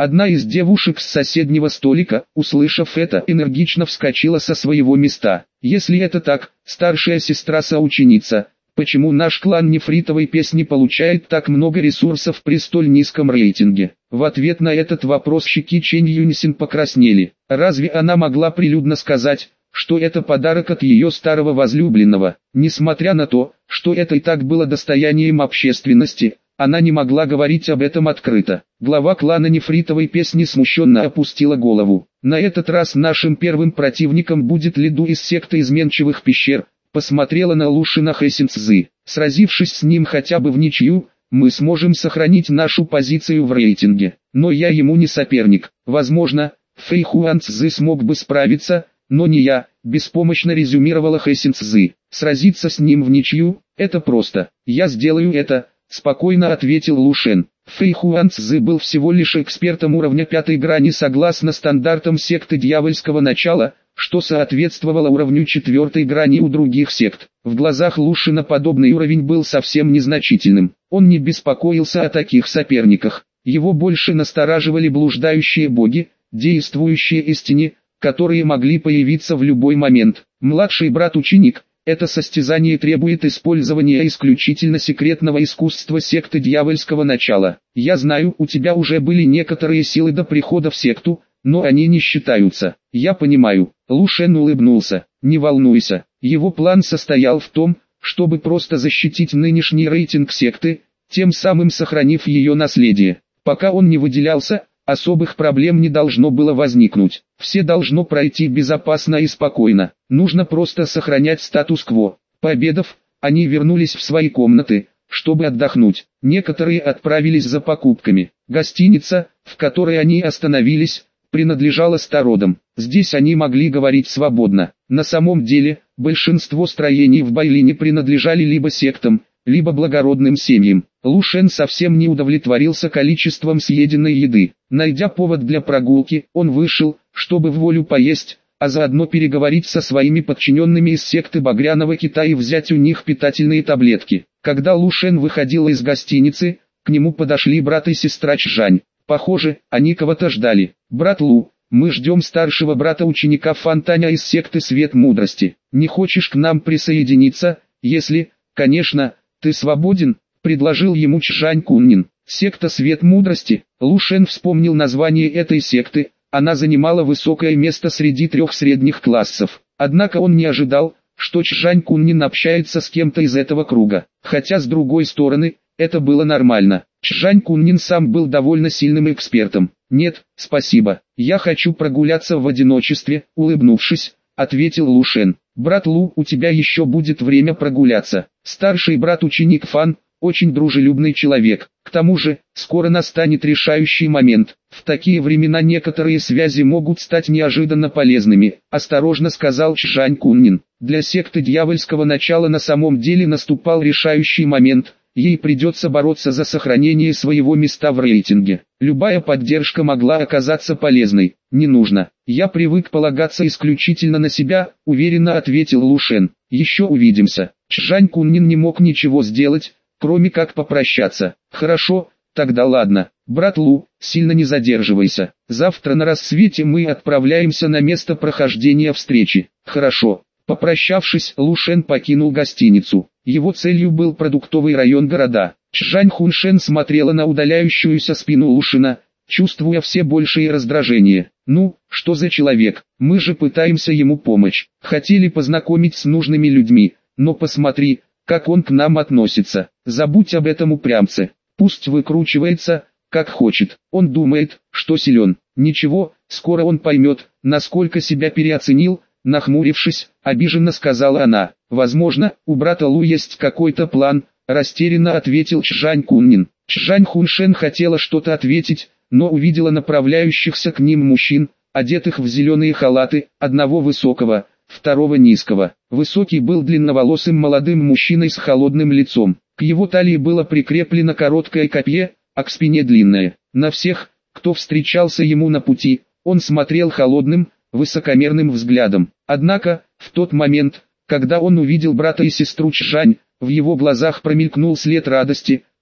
Одна из девушек с соседнего столика, услышав это, энергично вскочила со своего места. Если это так, старшая сестра-соученица, почему наш клан нефритовой песни получает так много ресурсов при столь низком рейтинге? В ответ на этот вопрос щеки Чэнь Юнисин покраснели. Разве она могла прилюдно сказать, что это подарок от ее старого возлюбленного? Несмотря на то, что это и так было достоянием общественности, она не могла говорить об этом открыто. Глава клана нефритовой песни смущенно опустила голову. На этот раз нашим первым противником будет Лиду из секты изменчивых пещер. Посмотрела на Лушина Хэсин Цзы. Сразившись с ним хотя бы в ничью, мы сможем сохранить нашу позицию в рейтинге. Но я ему не соперник. Возможно, Фэй Хуан Цзы смог бы справиться, но не я, беспомощно резюмировала Хэсин Цзы. Сразиться с ним в ничью – это просто. Я сделаю это, спокойно ответил Лушен. Фэй Хуан Цзы был всего лишь экспертом уровня 5 грани согласно стандартам секты дьявольского начала, что соответствовало уровню 4 грани у других сект. В глазах Лушина подобный уровень был совсем незначительным. Он не беспокоился о таких соперниках. Его больше настораживали блуждающие боги, действующие из тени, которые могли появиться в любой момент. Младший брат-ученик, это состязание требует использования исключительно секретного искусства секты дьявольского начала. Я знаю, у тебя уже были некоторые силы до прихода в секту, но они не считаются. Я понимаю. Лушен улыбнулся. Не волнуйся. Его план состоял в том, чтобы просто защитить нынешний рейтинг секты, тем самым сохранив ее наследие. Пока он не выделялся, особых проблем не должно было возникнуть. Все должно пройти безопасно и спокойно. Нужно просто сохранять статус-кво. Пообедав, они вернулись в свои комнаты, чтобы отдохнуть. Некоторые отправились за покупками. Гостиница, в которой они остановились, принадлежала стародам. Здесь они могли говорить свободно. На самом деле, большинство строений в Байлине принадлежали либо сектам, либо благородным семьям. Лушен совсем не удовлетворился количеством съеденной еды. Найдя повод для прогулки, он вышел, чтобы в волю поесть, а заодно переговорить со своими подчиненными из секты Багряного Кита и взять у них питательные таблетки. Когда Лушен выходил из гостиницы, к нему подошли брат и сестра Чжань. Похоже, они кого-то ждали. «Брат Лу, мы ждем старшего брата-ученика Фантаня из секты Свет Мудрости. Не хочешь к нам присоединиться, если, конечно, ты свободен?» — предложил ему Чжань Куннин. Секта Свет Мудрости. Лушен вспомнил название этой секты. Она занимала высокое место среди 3 средних классов. Однако он не ожидал, что Чжань Куннин общается с кем-то из этого круга. Хотя с другой стороны, это было нормально. Чжань Куннин сам был довольно сильным экспертом. «Нет, спасибо. Я хочу прогуляться в одиночестве», — улыбнувшись, ответил Лушен. «Брат Лу, у тебя еще будет время прогуляться. Старший брат-ученик Фан, очень дружелюбный человек. К тому же, скоро настанет решающий момент. В такие времена некоторые связи могут стать неожиданно полезными», — осторожно сказал Чжань Куннин. Для секты дьявольского начала на самом деле наступал решающий момент. Ей придется бороться за сохранение своего места в рейтинге. Любая поддержка могла оказаться полезной. «Не нужно. Я привык полагаться исключительно на себя», — уверенно ответил Лушен. «Еще увидимся». Чжань Куннин не мог ничего сделать, кроме как попрощаться. «Хорошо, тогда ладно. Брат Лу, сильно не задерживайся. Завтра на рассвете мы отправляемся на место прохождения встречи». «Хорошо». Попрощавшись, Лушен покинул гостиницу. Его целью был продуктовый район города. Чжань Хуншен смотрела на удаляющуюся спину Лушина, чувствуя все большее раздражение. «Ну, что за человек? Мы же пытаемся ему помочь. Хотели познакомить с нужными людьми, но посмотри, как он к нам относится. Забудь об этом упрямце. Пусть выкручивается, как хочет. Он думает, что силен. Ничего, скоро он поймет, насколько себя переоценил». Нахмурившись, обиженно сказала она. «Возможно, у брата Лу есть какой-то план», — растерянно ответил Чжань Куннин. Чжань Хуншен хотела что-то ответить, но увидела направляющихся к ним мужчин, одетых в зеленые халаты, одного высокого, второго низкого. Высокий был длинноволосым молодым мужчиной с холодным лицом. К его талии было прикреплено короткое копье, а к спине длинное. На всех, кто встречался ему на пути, он смотрел холодным, высокомерным взглядом. Однако, в тот момент, когда он увидел брата и сестру Чжань, в его глазах промелькнул след радости,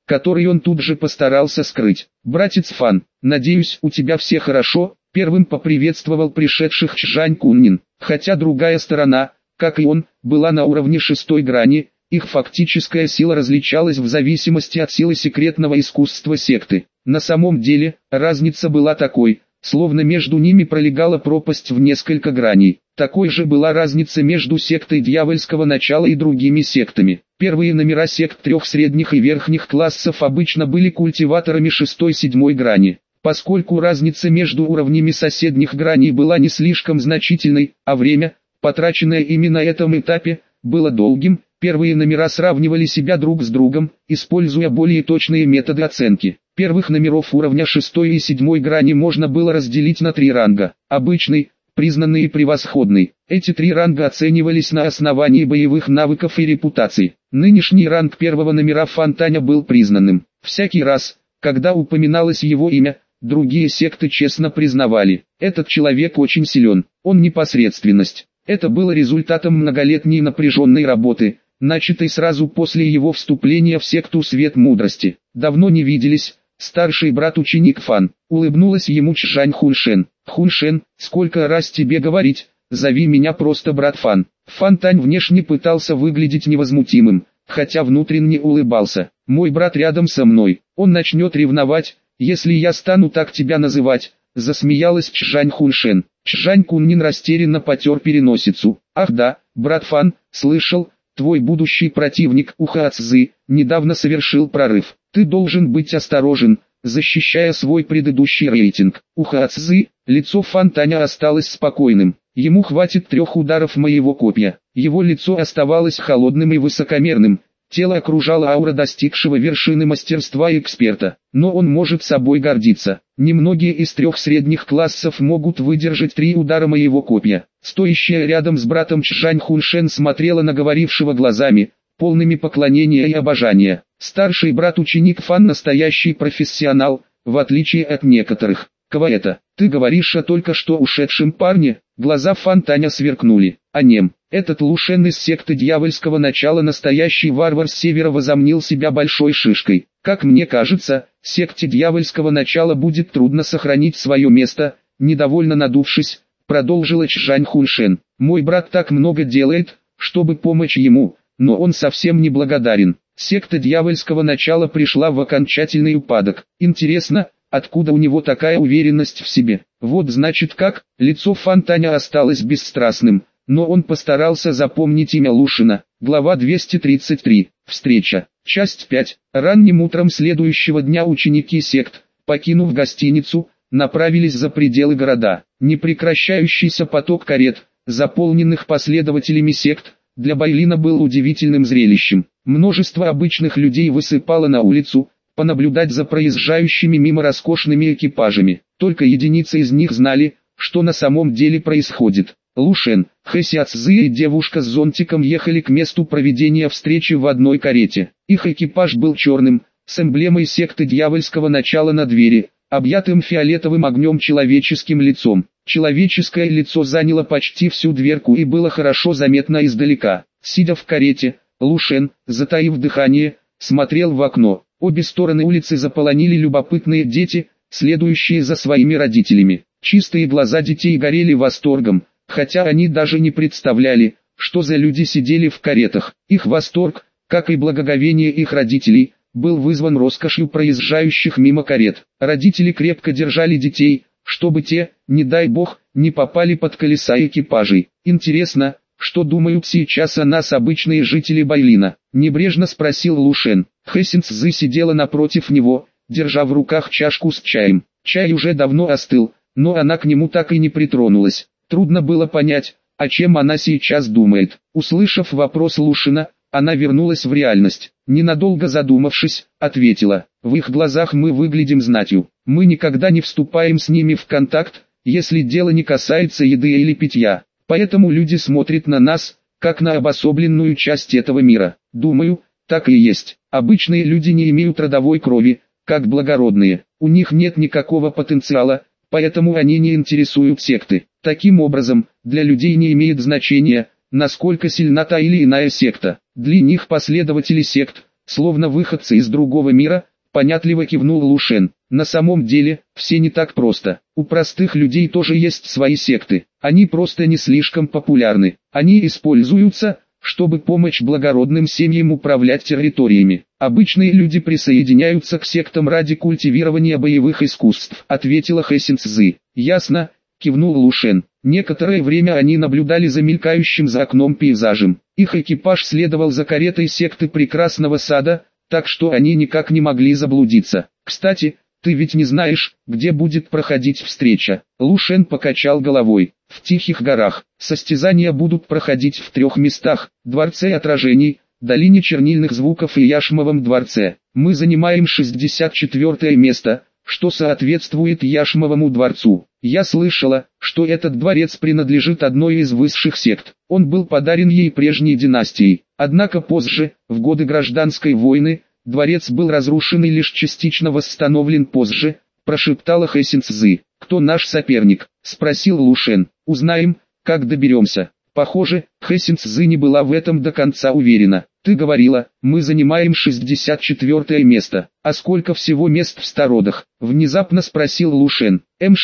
который он тут же постарался скрыть. «Братец Фан, надеюсь, у тебя все хорошо?» Первым поприветствовал пришедших Чжань Куннин, хотя другая сторона, как и он, была на уровне шестой грани, их фактическая сила различалась в зависимости от силы секретного искусства секты. На самом деле, разница была такой, словно между ними пролегала пропасть в несколько граней. Такой же была разница между сектой дьявольского начала и другими сектами. Первые номера сект трех средних и верхних классов обычно были культиваторами шестой-седьмой грани. Поскольку разница между уровнями соседних граней была не слишком значительной, а время, потраченное ими на этом этапе, было долгим, первые номера сравнивали себя друг с другом, используя более точные методы оценки. Первых номеров уровня 6 и 7 грани можно было разделить на три ранга: обычный, признанный и превосходный. Эти три ранга оценивались на основании боевых навыков и репутации. Нынешний ранг первого номера Фантаня был признанным. Всякий раз, когда упоминалось его имя, другие секты честно признавали: этот человек очень силен, он непосредственность. Это было результатом многолетней напряженной работы, начатой сразу после его вступления в секту Свет Мудрости. «Давно не виделись, старший брат-ученик Фан», — улыбнулась ему Чжань Хуншен. «Хуншен, сколько раз тебе говорить, зови меня просто брат Фан». Фантань внешне пытался выглядеть невозмутимым, хотя внутренне улыбался. «Мой брат рядом со мной, он начнет ревновать, если я стану так тебя называть», — засмеялась Чжань Хуншен. Чжань Куннин растерянно потер переносицу. «Ах да, брат Фан, слышал, твой будущий противник Уха Цзы недавно совершил прорыв. Ты должен быть осторожен, защищая свой предыдущий рейтинг». Уха Цзы, лицо Фантаня осталось спокойным. Ему хватит 3 ударов моего копья. Его лицо оставалось холодным и высокомерным. Тело окружала аура достигшего вершины мастерства эксперта, но он может собой гордиться. Немногие из 3 средних классов могут выдержать 3 удара моего копья. Стоящая рядом с братом Чжань Хуншен смотрела на говорившего глазами, полными поклонения и обожания. Старший брат-ученик Фан настоящий профессионал, в отличие от некоторых. «Кого это? Ты говоришь о только что ушедшем парне?» Глаза Фантаня сверкнули. «А нем. Этот Лушен из секты дьявольского начала, настоящий варвар с севера, возомнил себя большой шишкой. Как мне кажется, секте дьявольского начала будет трудно сохранить свое место», недовольно надувшись, продолжила Чжань Хуншен. «Мой брат так много делает, чтобы помочь ему, но он совсем не благодарен. Секта дьявольского начала пришла в окончательный упадок. Интересно, откуда у него такая уверенность в себе? Вот значит как». Лицо Фантаня осталось бесстрастным, но он постарался запомнить имя Лушина. Глава 233. Встреча. Часть 5. Ранним утром следующего дня ученики сект, покинув гостиницу, направились за пределы города. Непрекращающийся поток карет, заполненных последователями сект, для Байлина был удивительным зрелищем. Множество обычных людей высыпало на улицу, понаблюдать за проезжающими мимо роскошными экипажами. Только единицы из них знали, что на самом деле происходит. Лушен, Хэсяо Цзы и девушка с зонтиком ехали к месту проведения встречи в одной карете. Их экипаж был черным, с эмблемой секты дьявольского начала на двери, объятым фиолетовым огнем человеческим лицом. Человеческое лицо заняло почти всю дверку и было хорошо заметно издалека. Сидя в карете, Лушен, затаив дыхание, смотрел в окно. Обе стороны улицы заполонили любопытные дети, следующие за своими родителями. Чистые глаза детей горели восторгом, хотя они даже не представляли, что за люди сидели в каретах. Их восторг, как и благоговение их родителей, был вызван роскошью проезжающих мимо карет. Родители крепко держали детей, чтобы те, не дай бог, не попали под колеса экипажей. «Интересно, что думают сейчас о нас обычные жители Байлина?» — небрежно спросил Лушен. Хэсяо Цзы сидела напротив него, держа в руках чашку с чаем. Чай уже давно остыл, но она к нему так и не притронулась. Трудно было понять, о чем она сейчас думает. Услышав вопрос Лушина, она вернулась в реальность. Ненадолго задумавшись, ответила: «В их глазах мы выглядим знатью. Мы никогда не вступаем с ними в контакт, если дело не касается еды или питья. Поэтому люди смотрят на нас, как на обособленную часть этого мира. Думаю, так и есть. Обычные люди не имеют родовой крови, как благородные. У них нет никакого потенциала, поэтому они не интересуют секты. Таким образом, для людей не имеет значения, насколько сильна та или иная секта. Для них последователи сект, словно выходцы из другого мира, понятливо кивнул Лушен. На самом деле, все не так просто. У простых людей тоже есть свои секты. Они просто не слишком популярны. Они используются, чтобы помочь благородным семьям управлять территориями. Обычные люди присоединяются к сектам ради культивирования боевых искусств, ответила Хэсин Цзы. Ясно, кивнул Лушен. Некоторое время они наблюдали за мелькающим за окном пейзажем. Их экипаж следовал за каретой секты Прекрасного Сада, так что они никак не могли заблудиться. Кстати, ты ведь не знаешь, где будет проходить встреча. Лушен покачал головой. В Тихих горах. Состязания будут проходить в 3 местах: Дворце отражений, Долине чернильных звуков и Яшмовом дворце. Мы занимаем 64 место, что соответствует Яшмовому дворцу. Я слышала, что этот дворец принадлежит одной из высших сект. Он был подарен ей прежней династией. Однако позже, в годы гражданской войны, дворец был разрушен и лишь частично восстановлен позже, прошептала Хэсин Цзы. «Кто наш соперник?» – спросил Лушен. «Узнаем, как доберемся». Похоже, Хэсин Цзы не была в этом до конца уверена. «Ты говорила, мы занимаем 64 место. А сколько всего мест в Стародах?» – внезапно спросил Лушен.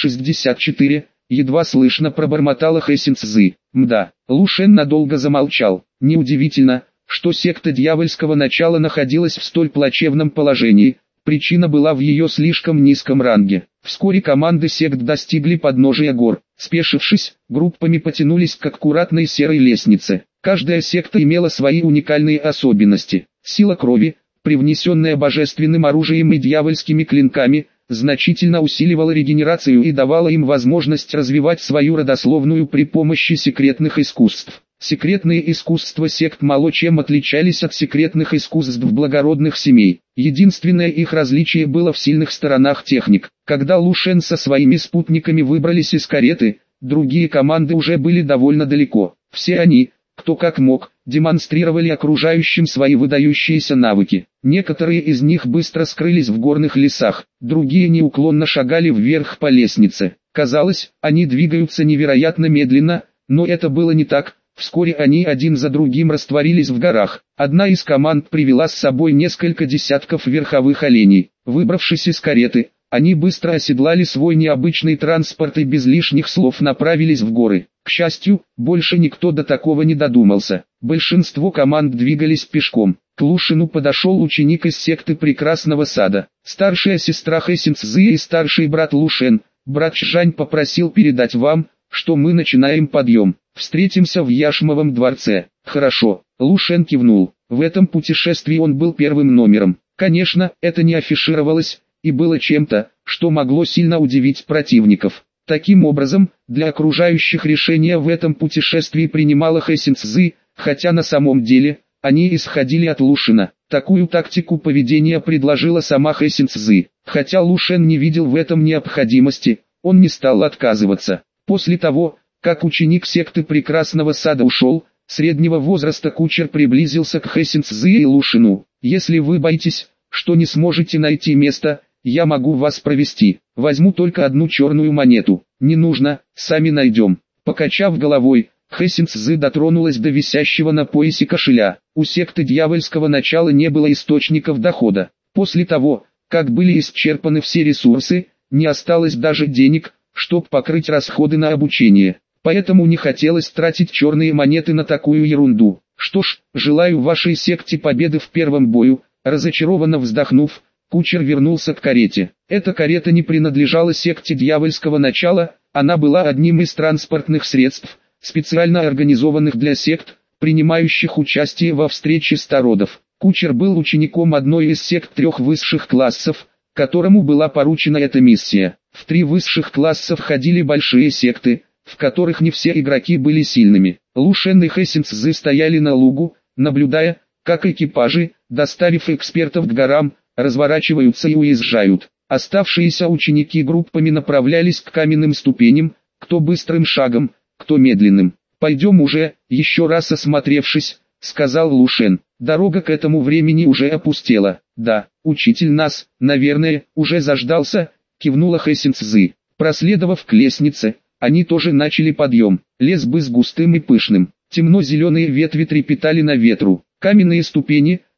«М-64», – едва слышно пробормотала Хэсин Цзы. «Мда». Лушен надолго замолчал. Неудивительно, что секта дьявольского начала находилась в столь плачевном положении. Причина была в ее слишком низком ранге. Вскоре команды сект достигли подножия гор. Спешившись, группами потянулись к аккуратной серой лестнице. Каждая секта имела свои уникальные особенности. Сила крови, привнесенная божественным оружием и дьявольскими клинками, значительно усиливала регенерацию и давала им возможность развивать свою родословную при помощи секретных искусств. Секретные искусства сект мало чем отличались от секретных искусств благородных семей. Единственное их различие было в сильных сторонах техник. Когда Лушен со своими спутниками выбрались из кареты, другие команды уже были довольно далеко. Все они, кто как мог, демонстрировали окружающим свои выдающиеся навыки. Некоторые из них быстро скрылись в горных лесах, другие неуклонно шагали вверх по лестнице. Казалось, они двигаются невероятно медленно, но это было не так. Вскоре они один за другим растворились в горах. Одна из команд привела с собой несколько десятков верховых оленей. Выбравшись из кареты, они быстро оседлали свой необычный транспорт и без лишних слов направились в горы. К счастью, больше никто до такого не додумался. Большинство команд двигались пешком. К Лушину подошел ученик из секты Прекрасного Сада. Старшая сестра Хэсин Цзы и старший брат Лушен, брат Чжань, попросил передать вам, что мы начинаем подъем. Встретимся в Яшмовом дворце. Хорошо. Лушен кивнул. В этом путешествии он был первым номером. Конечно, это не афишировалось, и было чем-то, что могло сильно удивить противников. Таким образом, для окружающих решения в этом путешествии принимала Хэсин Цзы, хотя на самом деле, они исходили от Лушена. Такую тактику поведения предложила сама Хэсин Цзы. Хотя Лушен не видел в этом необходимости, он не стал отказываться. После того, как ученик секты Прекрасного Сада ушел, среднего возраста кучер приблизился к Хэсин Цзы и Лушину. «Если вы боитесь, что не сможете найти место, я могу вас провести. Возьму только одну черную монету. Не нужно, сами найдем». Покачав головой, Хэсин Цзы дотронулась до висящего на поясе кошеля. У секты дьявольского начала не было источников дохода. После того, как были исчерпаны все ресурсы, не осталось даже денег, чтобы покрыть расходы на обучение. Поэтому не хотелось тратить черные монеты на такую ерунду. Что ж, желаю вашей секте победы в первом бою. Разочарованно вздохнув, кучер вернулся к карете. Эта карета не принадлежала секте дьявольского начала, она была одним из транспортных средств, специально организованных для сект, принимающих участие во встрече стародов. Кучер был учеником одной из сект 3 высших классов, которому была поручена эта миссия. В 3 высших класса входили большие секты, в которых не все игроки были сильными. Лушен и Хэсин Цзы стояли на лугу, наблюдая, как экипажи, доставив экспертов к горам, разворачиваются и уезжают. Оставшиеся ученики группами направлялись к каменным ступеням, кто быстрым шагом, кто медленным. «Пойдем уже», еще раз осмотревшись, сказал Лушен. Дорога к этому времени уже опустела. «Да, учитель нас, наверное, уже заждался», кивнула Хэсин Цзы. Проследовав к лестнице, они тоже начали подъем. Лес был густым и пышным. Темно-зеленые ветви трепетали на ветру. Каменные ступени,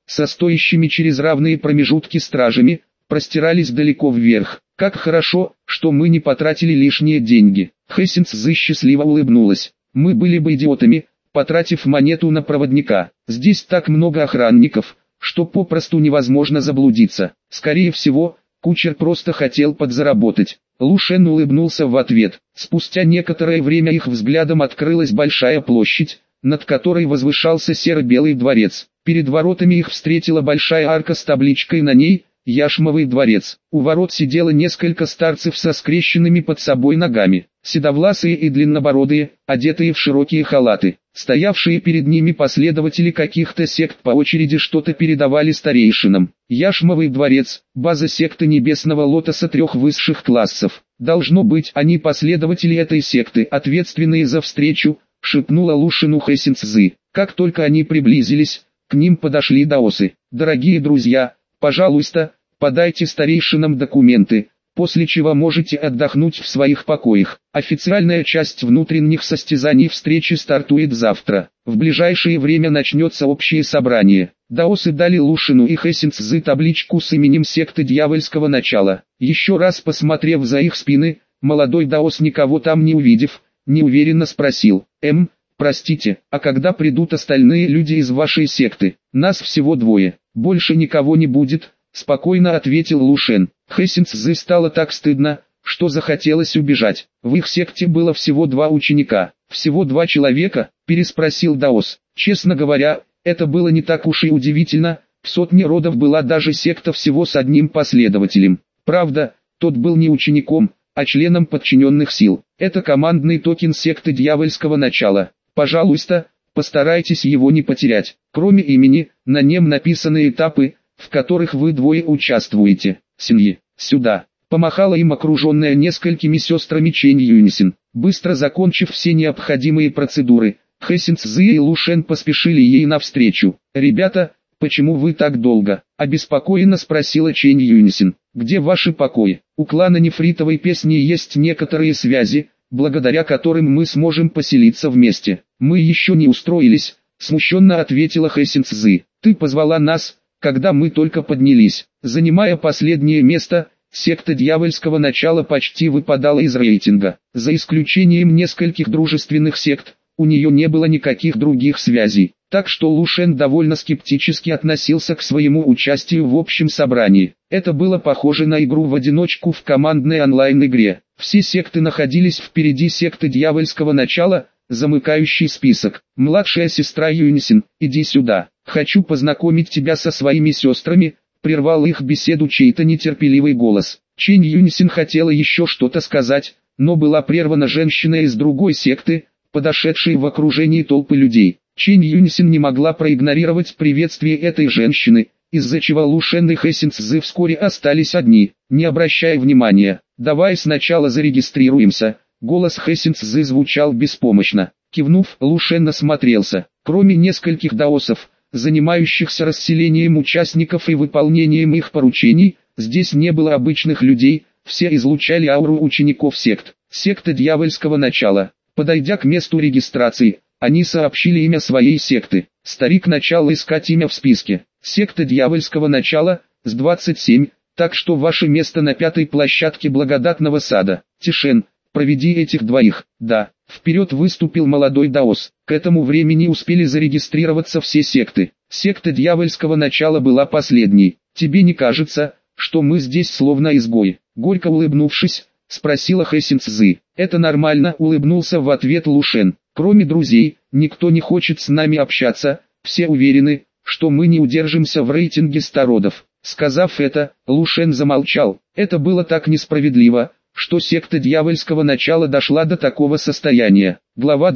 со стоящими через равные промежутки стражами, простирались далеко вверх. Как хорошо, что мы не потратили лишние деньги. Хэссинцзы счастливо улыбнулась. Мы были бы идиотами, потратив монету на проводника. Здесь так много охранников, что попросту невозможно заблудиться. Скорее всего, кучер просто хотел подзаработать. Лу Шен улыбнулся в ответ. Спустя некоторое время их взглядом открылась большая площадь, над которой возвышался серо-белый дворец. Перед воротами их встретила большая арка с табличкой на ней «Яшмовый дворец». У ворот сидело несколько старцев со скрещенными под собой ногами, седовласые и длиннобородые, одетые в широкие халаты. Стоявшие перед ними последователи каких-то сект по очереди что-то передавали старейшинам. Яшмовый дворец, база секты Небесного Лотоса 3 высших классов. Должно быть, они последователи этой секты, ответственные за встречу, шепнула Лу Шену Хэссинцзы. Как только они приблизились, к ним подошли даосы. Дорогие друзья, пожалуйста, подайте старейшинам документы, после чего можете отдохнуть в своих покоях. Официальная часть внутренних состязаний встречи стартует завтра. В ближайшее время начнется общее собрание. Даосы дали Лу Шену и Хэссинцзы табличку с именем секты дьявольского начала. Еще раз посмотрев за их спины, молодой даос, никого там не увидев, неуверенно спросил: простите, а когда придут остальные люди из вашей секты? Нас всего 2, больше никого не будет, спокойно ответил Лу Шен. Хэссинцзы стало так стыдно, что захотелось убежать. В их секте было всего 2 ученика. Всего 2 человека, переспросил даос. Честно говоря, это было не так уж и удивительно, в сотне родов была даже секта всего с 1 последователем. Правда, тот был не учеником, а членом подчиненных сил. Это командный токен секты дьявольского начала. Пожалуйста, постарайтесь его не потерять. Кроме имени, на нем написаны этапы, в которых вы 2 участвуете. Семьи, сюда. Помахала им окруженная несколькими сестрами Чэнь Юньсин. Быстро закончив все необходимые процедуры, Хэссинцзы и Лу Шен поспешили ей навстречу. «Ребята, почему вы так долго?» – обеспокоенно спросила Чэнь Юньсин. «Где ваши покои? У клана Нефритовой Песни есть некоторые связи, благодаря которым мы сможем поселиться вместе. Мы еще не устроились», – смущенно ответила Хэссинцзы. «Ты позвала нас, когда мы только поднялись». Занимая последнее место, секта дьявольского начала почти выпадала из рейтинга. За исключением нескольких дружественных сект, у нее не было никаких других связей. Так что Лу Шен довольно скептически относился к своему участию в общем собрании. Это было похоже на игру в одиночку в командной онлайн-игре. Все секты находились впереди секты дьявольского начала, замыкающий список. «Младшая сестра Юньсин, иди сюда. Хочу познакомить тебя со своими сестрами», прервал их беседу чей-то нетерпеливый голос. Чэнь Юньсин хотела еще что-то сказать, но была прервана женщиной из другой секты, подошедшей в окружении толпы людей. Чэнь Юньсин не могла проигнорировать приветствие этой женщины, из-за чего Лу Шен и Хэссинцзы вскоре остались одни. Не обращая внимания, «Давай сначала зарегистрируемся», голос Хэссинцзы звучал беспомощно. Кивнув, Лу Шен осмотрелся. Кроме нескольких даосов, занимающихся расселением участников и выполнением их поручений, здесь не было обычных людей, все излучали ауру учеников сект. Секта дьявольского начала. Подойдя к месту регистрации, они сообщили имя своей секты. Старик начал искать имя в списке. Секта дьявольского начала, с 27, так что ваше место на 5-й площадке благодатного сада. Тишен, проведи этих 2. Да, вперед выступил молодой даос. К этому времени успели зарегистрироваться все секты. Секта дьявольского начала была последней. Тебе не кажется, что мы здесь словно изгои? Горько улыбнувшись, спросила Хэссинцзы. «Это нормально», улыбнулся в ответ Лу Шен. «Кроме друзей, никто не хочет с нами общаться, все уверены, что мы не удержимся в рейтинге 100 родов». Сказав это, Лу Шен замолчал. Это было так несправедливо, что секта дьявольского начала дошла до такого состояния. Глава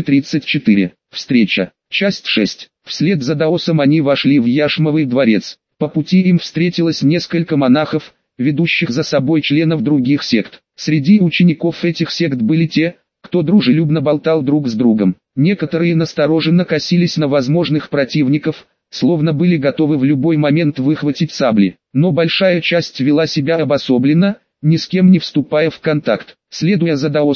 234. Встреча. Часть 6. Вслед за даосом они вошли в Яшмовый дворец. По пути им встретилось несколько монахов, ведущих за собой членов других сект. Среди учеников этих сект были те, кто дружелюбно болтал друг с другом. Некоторые настороженно косились на возможных противников, словно были готовы в любой момент выхватить сабли. Но большая часть вела себя обособленно, ни с кем не вступая в контакт. Следуя за даосом,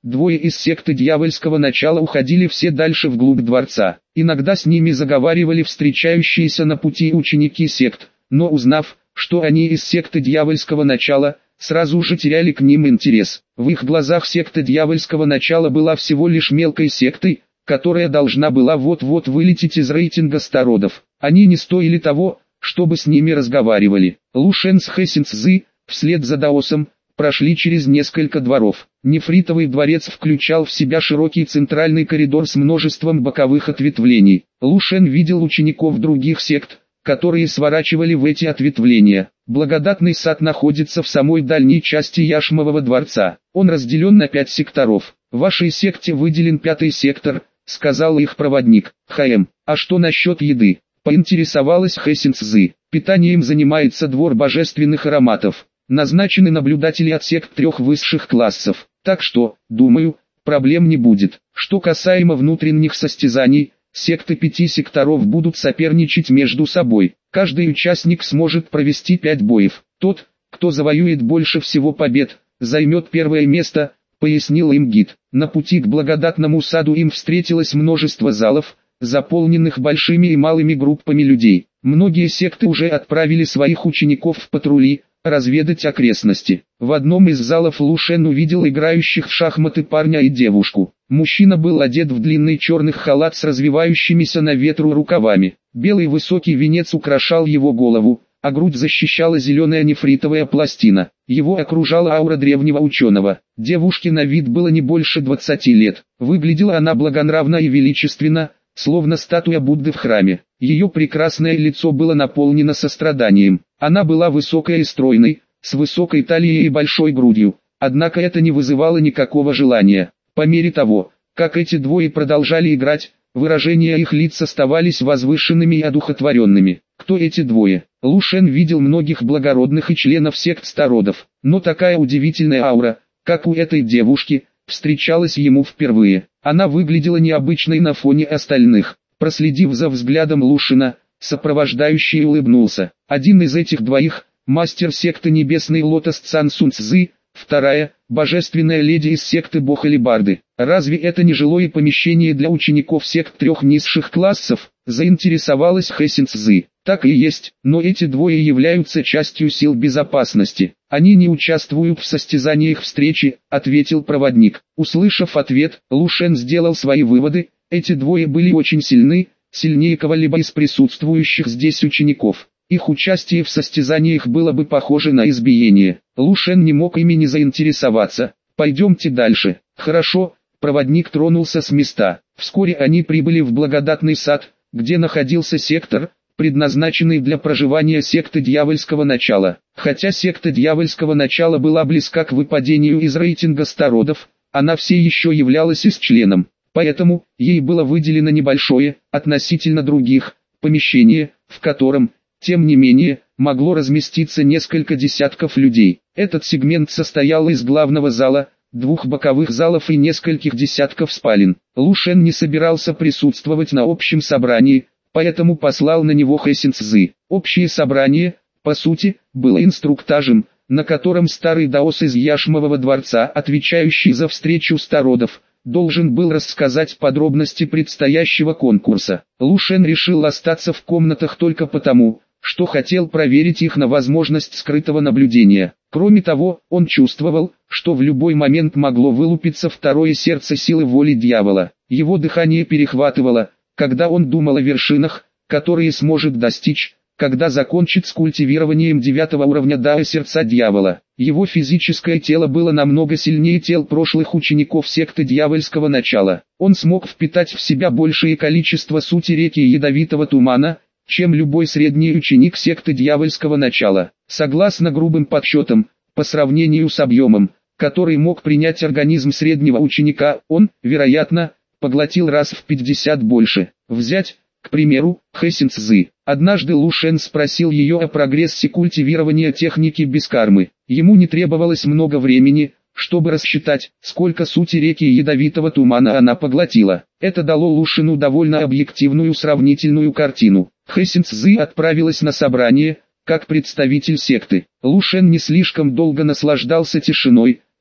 двое из секты дьявольского начала уходили все дальше вглубь дворца. Иногда с ними заговаривали встречающиеся на пути ученики сект, но узнав, что они из секты дьявольского начала, сразу же теряли к ним интерес. В их глазах секта дьявольского начала была всего лишь мелкой сектой, которая должна была вот-вот вылететь из рейтинга стародов. Они не стоили того, чтобы с ними разговаривали. Лу Шен с Хэ Син Цзы, вслед за Даосом, прошли через несколько дворов. Нефритовый дворец включал в себя широкий центральный коридор с множеством боковых ответвлений. Лу Шен видел учеников других сект, которые сворачивали в эти ответвления. Благодатный сад находится в самой дальней части Яшмового дворца. Он разделен на 5 секторов. В вашей секте выделен 5-й сектор, сказал их проводник. А что насчет еды? Поинтересовалась Хэ Син Цзы. Питанием занимается двор божественных ароматов. Назначены наблюдатели от сект 3 высших классов. Так что, думаю, проблем не будет. Что касаемо внутренних состязаний, секты 5 секторов будут соперничать между собой. Каждый участник сможет провести 5 боев. Тот, кто завоюет больше всего побед, займет первое место, пояснил им гид. На пути к благодатному саду им встретилось множество залов, заполненных большими и малыми группами людей. Многие секты уже отправили своих учеников в патрули, разведать окрестности. В одном из залов Лу Шен увидел играющих в шахматы парня и девушку. Мужчина был одет в длинный черный халат с развивающимися на ветру рукавами. Белый высокий венец украшал его голову, а грудь защищала зеленая нефритовая пластина. Его окружала аура древнего ученого. Девушке на вид было не больше 20 лет. Выглядела она благонравно и величественно, словно статуя Будды в храме. Ее прекрасное лицо было наполнено состраданием. Она была высокой и стройной, с высокой талией и большой грудью, однако это не вызывало никакого желания. По мере того, как эти двое продолжали играть, выражения их лиц оставались возвышенными и одухотворенными. Кто эти двое? Лу Шен видел многих благородных и членов сект стародов, но такая удивительная аура, как у этой девушки, встречалась ему впервые. Она выглядела необычной на фоне остальных. Проследив за взглядом Лу Шена, сопровождающий улыбнулся. Один из этих двоих, мастер секты Небесный Лотос Цан Сун Цзы, вторая, божественная леди из секты Бог-Алибарды. Разве это не жилое помещение для учеников сект 3 низших классов? Заинтересовалась Хэ Син Цзы. Так и есть, но эти двое являются частью сил безопасности. Они не участвуют в состязаниях встречи, ответил проводник. Услышав ответ, Лу Шен сделал свои выводы. Эти двое были очень сильны, сильнее кого-либо из присутствующих здесь учеников. Их участие в состязаниях было бы похоже на избиение. Лу Шен не мог ими не заинтересоваться. Пойдемте дальше. Хорошо, проводник тронулся с места. Вскоре они прибыли в благодатный сад, где находился сектор, предназначенный для проживания секты дьявольского начала. Хотя секта дьявольского начала была близка к выпадению из рейтинга стародов, она все еще являлась их членом. Поэтому, ей было выделено небольшое, относительно других, помещение, в котором, тем не менее, могло разместиться несколько десятков людей. Этот сегмент состоял из главного зала, 2 боковых залов и нескольких десятков спален. Лу Шен не собирался присутствовать на общем собрании, поэтому послал на него Хэ Син Цзы. Общее собрание, по сути, было инструктажем, на котором старый даос из Яшмового дворца, отвечающий за встречу стародов, должен был рассказать подробности предстоящего конкурса. Лу Шен решил остаться в комнатах только потому, что хотел проверить их на возможность скрытого наблюдения. Кроме того, он чувствовал, что в любой момент могло вылупиться второе сердце силы воли дьявола. Его дыхание перехватывало, когда он думал о вершинах, которые сможет достичь, когда закончит с культивированием 9-го уровня Дао сердца дьявола. Его физическое тело было намного сильнее тел прошлых учеников секты дьявольского начала. Он смог впитать в себя большее количество сути реки и ядовитого тумана, чем любой средний ученик секты дьявольского начала. Согласно грубым подсчетам, по сравнению с объемом, который мог принять организм среднего ученика, он, вероятно, поглотил раз в 50 больше. Взять, к примеру, Хэ Син Цзы. Однажды Лу Шен спросил ее о прогрессе культивирования техники без кармы. Ему не требовалось много времени, чтобы рассчитать, сколько сути реки и ядовитого тумана она поглотила. Это дало Лу Шену довольно объективную сравнительную картину. Хэ Син Цзы отправилась на собрание, как представитель секты. Лу Шен не слишком долго наслаждался тишиной,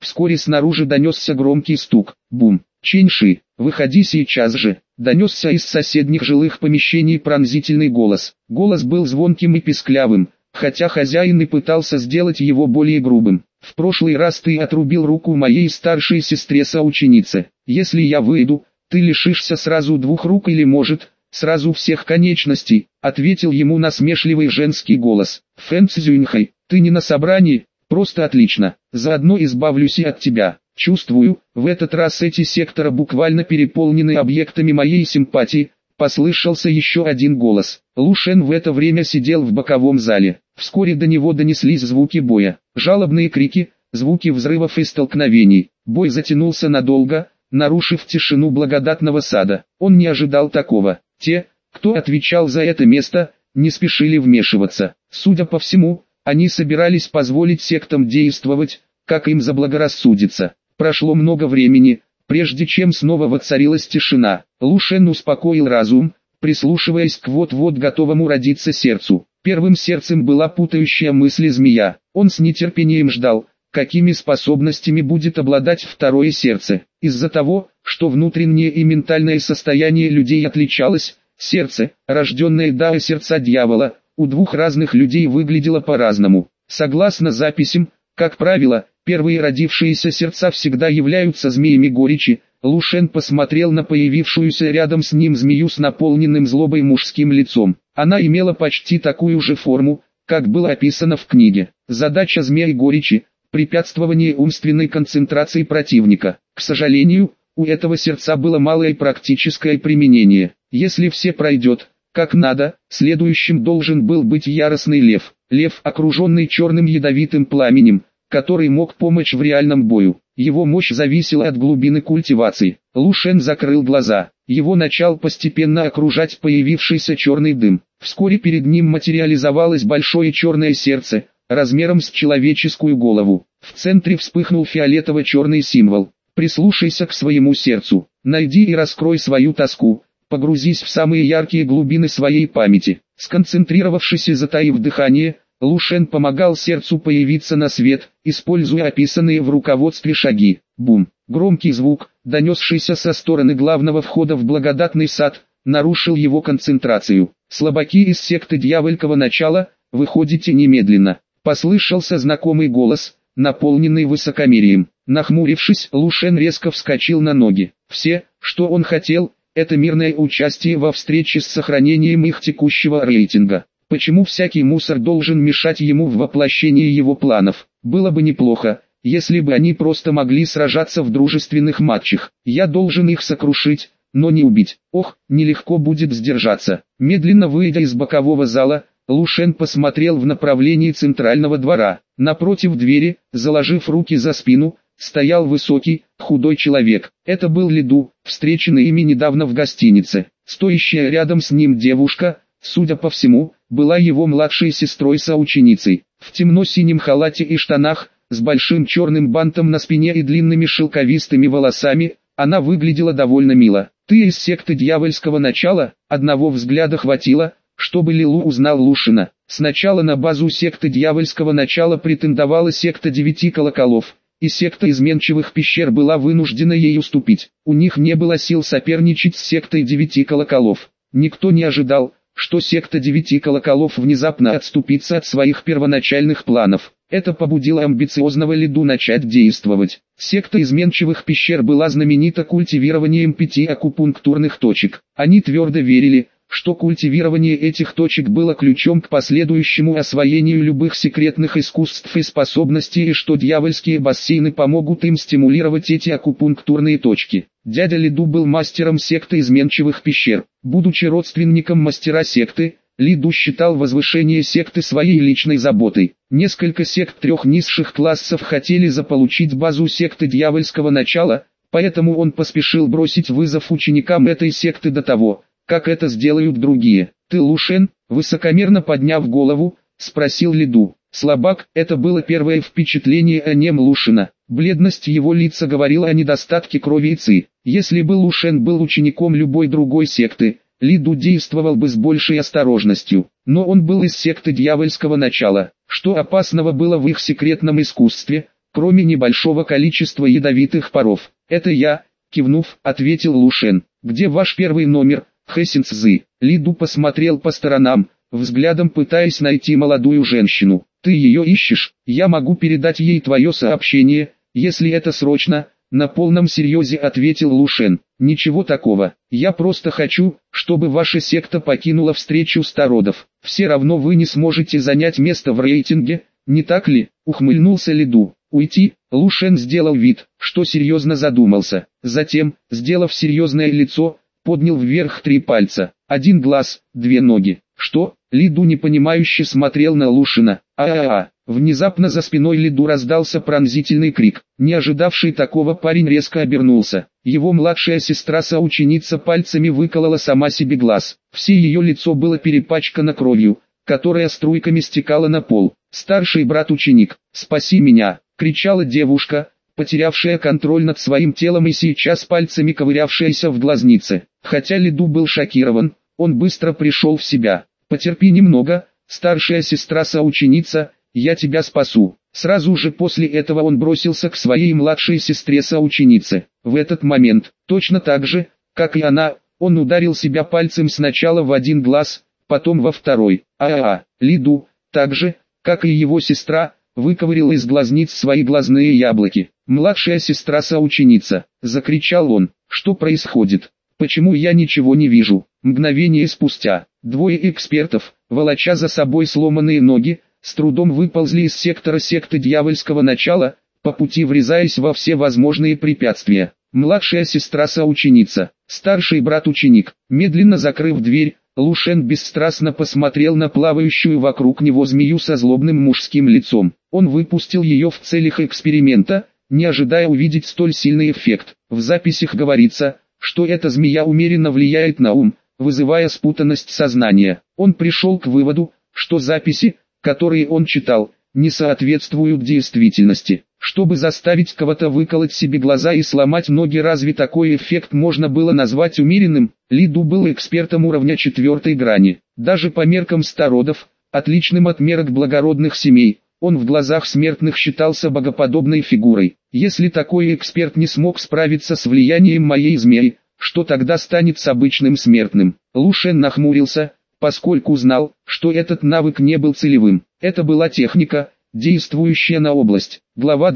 Вскоре снаружи донесся громкий стук. Бум. Чэньши, выходи сейчас же. Донесся из соседних жилых помещений пронзительный голос. Голос был звонким и писклявым, хотя хозяин и пытался сделать его более грубым. В прошлый раз ты отрубил руку моей старшей сестре-соученице. Если я выйду, ты лишишься сразу 2 рук или может, сразу всех конечностей, ответил ему насмешливый женский голос. Фэн Цзюньхай, ты не на собрании, просто отлично, заодно избавлюсь и от тебя. Чувствую, в этот раз эти сектора буквально переполнены объектами моей симпатии. Послышался еще один голос. Лу Шен в это время сидел в боковом зале. Вскоре до него донеслись звуки боя, жалобные крики, звуки взрывов и столкновений. Бой затянулся надолго, нарушив тишину благодатного сада. Он не ожидал такого. Те, кто отвечал за это место, не спешили вмешиваться. Судя по всему, они собирались позволить сектам действовать, как им заблагорассудится. Прошло много времени, прежде чем снова воцарилась тишина. Лу Шен успокоил разум, прислушиваясь к вот-вот готовому родиться сердцу. Первым сердцем была путающая мысль змея. Он с нетерпением ждал, какими способностями будет обладать второе сердце. Из-за того, что внутреннее и ментальное состояние людей отличалось, сердце, рожденное до сердца дьявола, у 2 разных людей выглядело по-разному. Согласно записям, как правило, первые родившиеся сердца всегда являются змеями горечи. Лу Шен посмотрел на появившуюся рядом с ним змею с наполненным злобой мужским лицом. Она имела почти такую же форму, как было описано в книге. Задача змеи горечи – препятствование умственной концентрации противника. К сожалению, у этого сердца было малое практическое применение. Если все пройдет, как надо, следующим должен был быть яростный лев. Лев, окруженный черным ядовитым пламенем, который мог помочь в реальном бою. Его мощь зависела от глубины культивации. Лу Шен закрыл глаза. Его начал постепенно окружать появившийся черный дым. Вскоре перед ним материализовалось большое черное сердце, размером с человеческую голову. В центре вспыхнул фиолетово-черный символ. Прислушайся к своему сердцу. Найди и раскрой свою тоску. Погрузись в самые яркие глубины своей памяти. Сконцентрировавшись и затаив дыхание, Лу Шен помогал сердцу появиться на свет, используя описанные в руководстве шаги. Бум! Громкий звук, донесшийся со стороны главного входа в благодатный сад, нарушил его концентрацию. Слабаки из секты дьявольского начала, выходите немедленно. Послышался знакомый голос, наполненный высокомерием. Нахмурившись, Лу Шен резко вскочил на ноги. Все, что он хотел, это мирное участие во встрече с сохранением их текущего рейтинга. Почему всякий мусор должен мешать ему в воплощении его планов? Было бы неплохо, если бы они просто могли сражаться в дружественных матчах. Я должен их сокрушить, но не убить. Ох, нелегко будет сдержаться. Медленно выйдя из бокового зала, Лу Шен посмотрел в направлении центрального двора. Напротив двери, заложив руки за спину, стоял высокий, худой человек. Это был Лиду, встреченный ими недавно в гостинице. Стоящая рядом с ним девушка, судя по всему, была его младшей сестрой-соученицей. В темно-синем халате и штанах, с большим черным бантом на спине и длинными шелковистыми волосами, она выглядела довольно мило. «Ты из секты дьявольского начала?» Одного взгляда хватило, чтобы Лилу узнал Лушина. Сначала на базу секты дьявольского начала претендовала секта 9 колоколов, и секта изменчивых пещер была вынуждена ей уступить. У них не было сил соперничать с сектой 9 колоколов. Никто не ожидал, что секта 9 колоколов внезапно отступится от своих первоначальных планов. Это побудило амбициозного Лиду начать действовать. Секта изменчивых пещер была знаменита культивированием 5 акупунктурных точек. Они твердо верили, что культивирование этих точек было ключом к последующему освоению любых секретных искусств и способностей, и что дьявольские бассейны помогут им стимулировать эти акупунктурные точки. Дядя Лиду был мастером секты изменчивых пещер. Будучи родственником мастера секты, Лиду считал возвышение секты своей личной заботой. Несколько сект 3 низших классов хотели заполучить базу секты дьявольского начала, поэтому он поспешил бросить вызов ученикам этой секты до того, как это сделают другие. «Ты Лу Шен?» Высокомерно подняв голову, спросил Лиду. Слабак, это было первое впечатление о нем Лушина. Бледность его лица говорила о недостатке крови и ци. Если бы Лу Шен был учеником любой другой секты, Лиду действовал бы с большей осторожностью. Но он был из секты дьявольского начала. Что опасного было в их секретном искусстве, кроме небольшого количества ядовитых паров. Это я, кивнув, ответил Лушен. Где ваш первый номер, Хэсинцзы? Лиду посмотрел по сторонам, взглядом пытаясь найти молодую женщину. Ты ее ищешь? Я могу передать ей твое сообщение, если это срочно. На полном серьезе ответил Лушен. Ничего такого, я просто хочу, чтобы ваша секта покинула встречу стародов. Все равно вы не сможете занять место в рейтинге, не так ли? Ухмыльнулся Лиду. Уйти? Лушен сделал вид, что серьезно задумался. Затем, сделав серьезное лицо, поднял вверх 3 пальца. 1 глаз, 2 ноги. Что? Лиду непонимающе смотрел на Лушена. Внезапно за спиной Лиду раздался пронзительный крик. Не ожидавший такого парень резко обернулся. Его младшая сестра-соученица пальцами выколола сама себе глаз. Все ее лицо было перепачкано кровью, которая струйками стекала на пол. «Старший брат-ученик, спаси меня!» — кричала девушка, потерявшая контроль над своим телом и сейчас пальцами ковырявшаяся в глазнице. Хотя Лиду был шокирован, он быстро пришел в себя. «Потерпи немного, старшая сестра-соученица, я тебя спасу». Сразу же после этого он бросился к своей младшей сестре-соученице. В этот момент, точно так же, как и она, он ударил себя пальцем сначала в 1 глаз, потом во второй. Лиду, так же, как и его сестра, выковырил из глазниц свои глазные яблоки. «Младшая сестра-соученица», — закричал он, — «что происходит? Почему я ничего не вижу?» Мгновение спустя, 2 экспертов, волоча за собой сломанные ноги, с трудом выползли из сектора секты дьявольского начала, по пути врезаясь во все возможные препятствия. Младшая сестра-соученица, старший брат-ученик, медленно закрыв дверь, Лушен бесстрастно посмотрел на плавающую вокруг него змею со злобным мужским лицом. Он выпустил ее в целях эксперимента, не ожидая увидеть столь сильный эффект. В записях говорится, что эта змея умеренно влияет на ум, вызывая спутанность сознания. Он пришел к выводу, что записи, которые он читал, не соответствуют действительности. Чтобы заставить кого-то выколоть себе глаза и сломать ноги, разве такой эффект можно было назвать умеренным? Лиду был экспертом уровня 4 грани. Даже по меркам стародов, отличным от мерок благородных семей, он в глазах смертных считался богоподобной фигурой. Если такой эксперт не смог справиться с влиянием моей змеи, что тогда станет с обычным смертным? Лушен нахмурился, поскольку знал, что этот навык не был целевым. Это была техника, действующая на область. Глава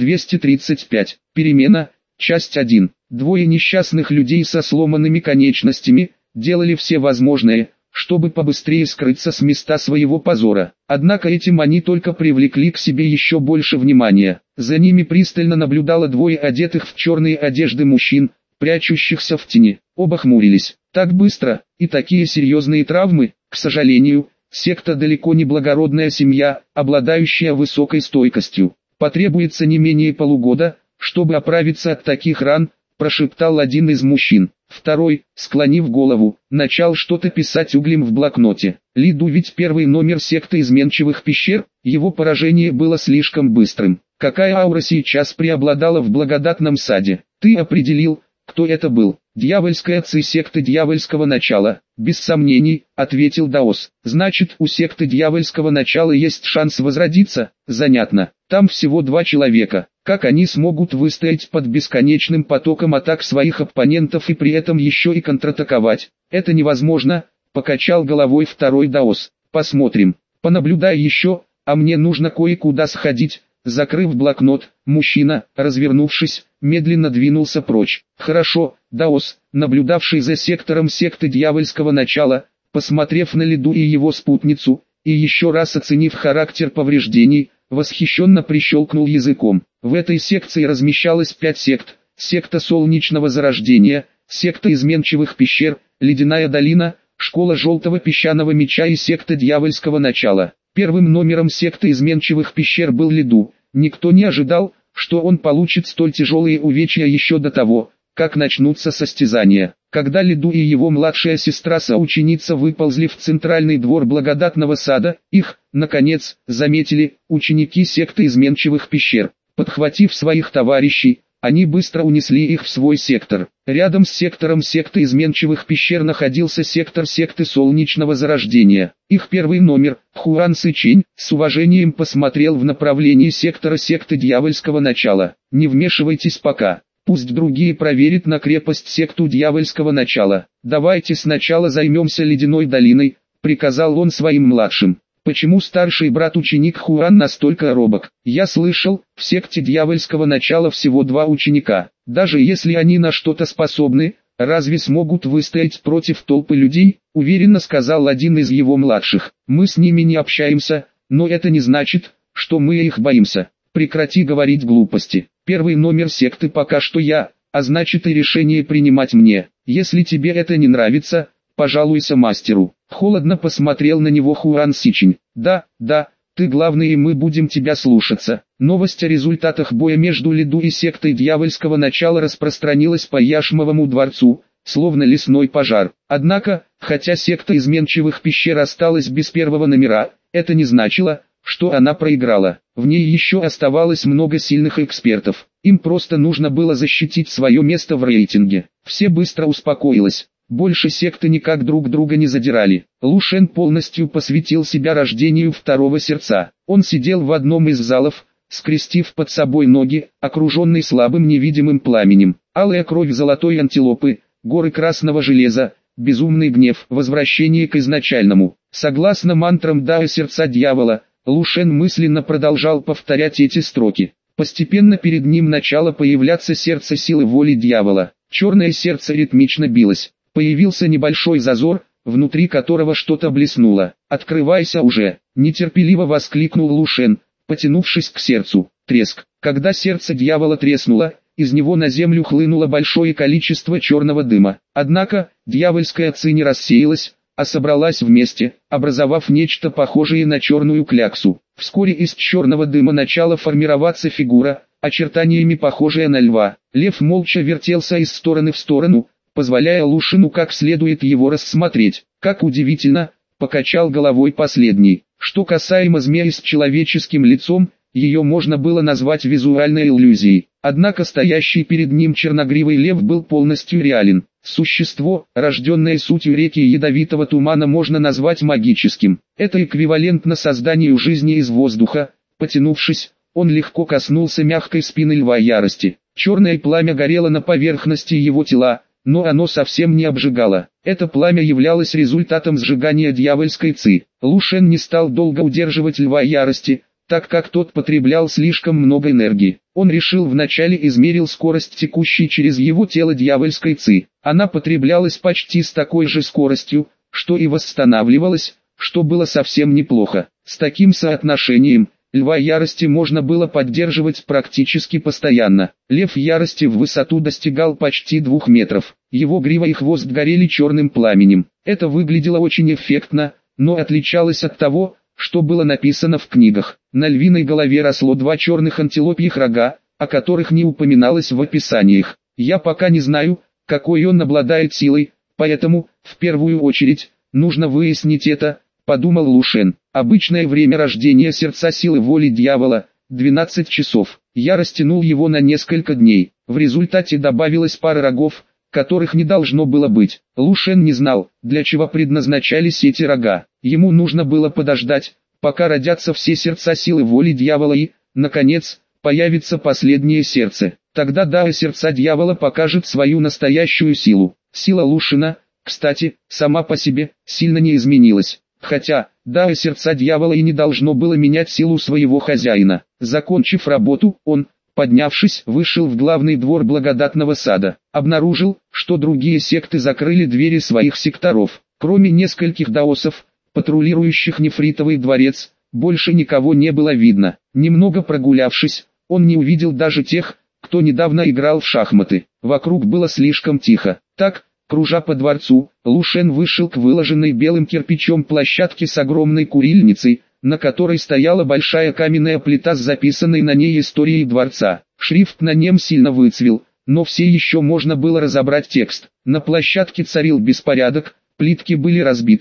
235. Перемена. Часть 1. 2 несчастных людей со сломанными конечностями делали все возможное, чтобы побыстрее скрыться с места своего позора. Однако этим они только привлекли к себе еще больше внимания. За ними пристально наблюдало 2 одетых в черные одежды мужчин, прячущихся в тени. Оба хмурились. Так быстро, и такие серьезные травмы, к сожалению. Секта далеко не благородная семья, обладающая высокой стойкостью. Потребуется не менее полугода, чтобы оправиться от таких ран, прошептал один из мужчин. Второй, склонив голову, начал что-то писать углем в блокноте. Лиду ведь первый номер секты изменчивых пещер, его поражение было слишком быстрым. Какая аура сейчас преобладала в благодатном саде? Ты определил, кто это был? Дьявольская ци секты дьявольского начала. Без сомнений, ответил Даос. Значит, у секты дьявольского начала есть шанс возродиться? Занятно. Там всего 2 человека. Как они смогут выстоять под бесконечным потоком атак своих оппонентов и при этом еще и контратаковать? Это невозможно, покачал головой второй Даос. Посмотрим. Понаблюдай еще, а мне нужно кое-куда сходить. Закрыв блокнот, мужчина, развернувшись, медленно двинулся прочь. Хорошо, Даос, наблюдавший за сектором секты дьявольского начала, посмотрев на Лиду и его спутницу, и еще раз оценив характер повреждений, восхищенно прищелкнул языком. В этой секции размещалось 5 сект: секта солнечного зарождения, секта изменчивых пещер, ледяная долина, школа желтого песчаного меча и секта дьявольского начала. Первым номером секты изменчивых пещер был Лиду. Никто не ожидал, что он получит столь тяжелые увечья еще до того, как начнутся состязания. Когда Лиду и его младшая сестра-соученица выползли в центральный двор благодатного сада, их, наконец, заметили ученики секты изменчивых пещер. Подхватив своих товарищей, Они быстро унесли их в свой сектор. Рядом с сектором секты изменчивых пещер находился сектор секты Солнечного Зарождения. Их первый номер, Хуан Сычень, с уважением посмотрел в направлении сектора секты Дьявольского Начала. «Не вмешивайтесь пока. Пусть другие проверят на крепость секту Дьявольского Начала. Давайте сначала займемся Ледяной долиной», — приказал он своим младшим. Почему старший брат-ученик Хуан настолько робок? Я слышал, в секте Дьявольского Начала всего 2 ученика. Даже если они на что-то способны, разве смогут выстоять против толпы людей? Уверенно сказал один из его младших. Мы с ними не общаемся, но это не значит, что мы их боимся. Прекрати говорить глупости. Первый номер секты пока что я, а значит и решение принимать мне. Если тебе это не нравится, пожалуйся мастеру. Холодно посмотрел на него Хуан Сычень. Да, ты главный и мы будем тебя слушаться. Новость о результатах боя между Лиду и сектой Дьявольского Начала распространилась по Яшмовому дворцу, словно лесной пожар. Однако, хотя секта изменчивых пещер осталась без первого номера, это не значило, что она проиграла. В ней еще оставалось много сильных экспертов. Им просто нужно было защитить свое место в рейтинге. Все быстро успокоилось. Больше секты никак друг друга не задирали. Лу Шен полностью посвятил себя рождению второго сердца. Он сидел в одном из залов, скрестив под собой ноги, окруженный слабым невидимым пламенем. Алая кровь золотой антилопы, горы красного железа, безумный гнев, возвращение к изначальному. Согласно мантрам Дао сердца дьявола, Лу Шен мысленно продолжал повторять эти строки. Постепенно перед ним начало появляться сердце силы воли дьявола. Черное сердце ритмично билось. Появился небольшой зазор, внутри которого что-то блеснуло. «Открывайся уже!» – нетерпеливо воскликнул Лу Шен, потянувшись к сердцу. Треск. Когда сердце дьявола треснуло, из него на землю хлынуло большое количество черного дыма. Однако, дьявольская ци не рассеялась, а собралась вместе, образовав нечто похожее на черную кляксу. Вскоре из черного дыма начала формироваться фигура, очертаниями похожая на льва. Лев молча вертелся из стороны в сторону, позволяя Лу Шену как следует его рассмотреть. Как удивительно, покачал головой последний. Что касаемо змеи с человеческим лицом, ее можно было назвать визуальной иллюзией. Однако стоящий перед ним черногривый лев был полностью реален. Существо, рожденное сутью реки и ядовитого тумана, можно назвать магическим. Это эквивалентно созданию жизни из воздуха. Потянувшись, он легко коснулся мягкой спины льва ярости. Черное пламя горело на поверхности его тела, но оно совсем не обжигало. Это пламя являлось результатом сжигания дьявольской ци. Лу Шен не стал долго удерживать льва ярости, так как тот потреблял слишком много энергии. Он решил вначале измерил скорость текущей через его тело дьявольской ци. Она потреблялась почти с такой же скоростью, что и восстанавливалась, что было совсем неплохо. С таким соотношением, льва ярости можно было поддерживать практически постоянно. Лев ярости в высоту достигал почти 2 метров. Его грива и хвост горели черным пламенем. Это выглядело очень эффектно, но отличалось от того, что было написано в книгах. На львиной голове росло 2 черных антилопьих рога, о которых не упоминалось в описаниях. Я пока не знаю, какой он обладает силой, поэтому, в первую очередь, нужно выяснить это, подумал Лу Шен. Обычное время рождения сердца силы воли дьявола – 12 часов. Я растянул его на несколько дней. В результате добавилась пара рогов, которых не должно было быть. Лу Шен не знал, для чего предназначались эти рога. Ему нужно было подождать, пока родятся все сердца силы воли дьявола и, наконец, появится последнее сердце. Тогда Дао сердца дьявола покажет свою настоящую силу. Сила Лу Шена, кстати, сама по себе, сильно не изменилась. Хотя, Дао сердца дьявола и не должно было менять силу своего хозяина. Закончив работу, он, поднявшись, вышел в главный двор благодатного сада. Обнаружил, что другие секты закрыли двери своих секторов. Кроме нескольких даосов, патрулирующих нефритовый дворец, больше никого не было видно. Немного прогулявшись, он не увидел даже тех, кто недавно играл в шахматы. Вокруг было слишком тихо. Так, кружа по дворцу, Лу Шен вышел к выложенной белым кирпичом площадке с огромной курильницей, на которой стояла большая каменная плита с записанной на ней историей дворца. Шрифт на нем сильно выцвел, но все еще можно было разобрать текст. На площадке царил беспорядок, плитки были разбиты,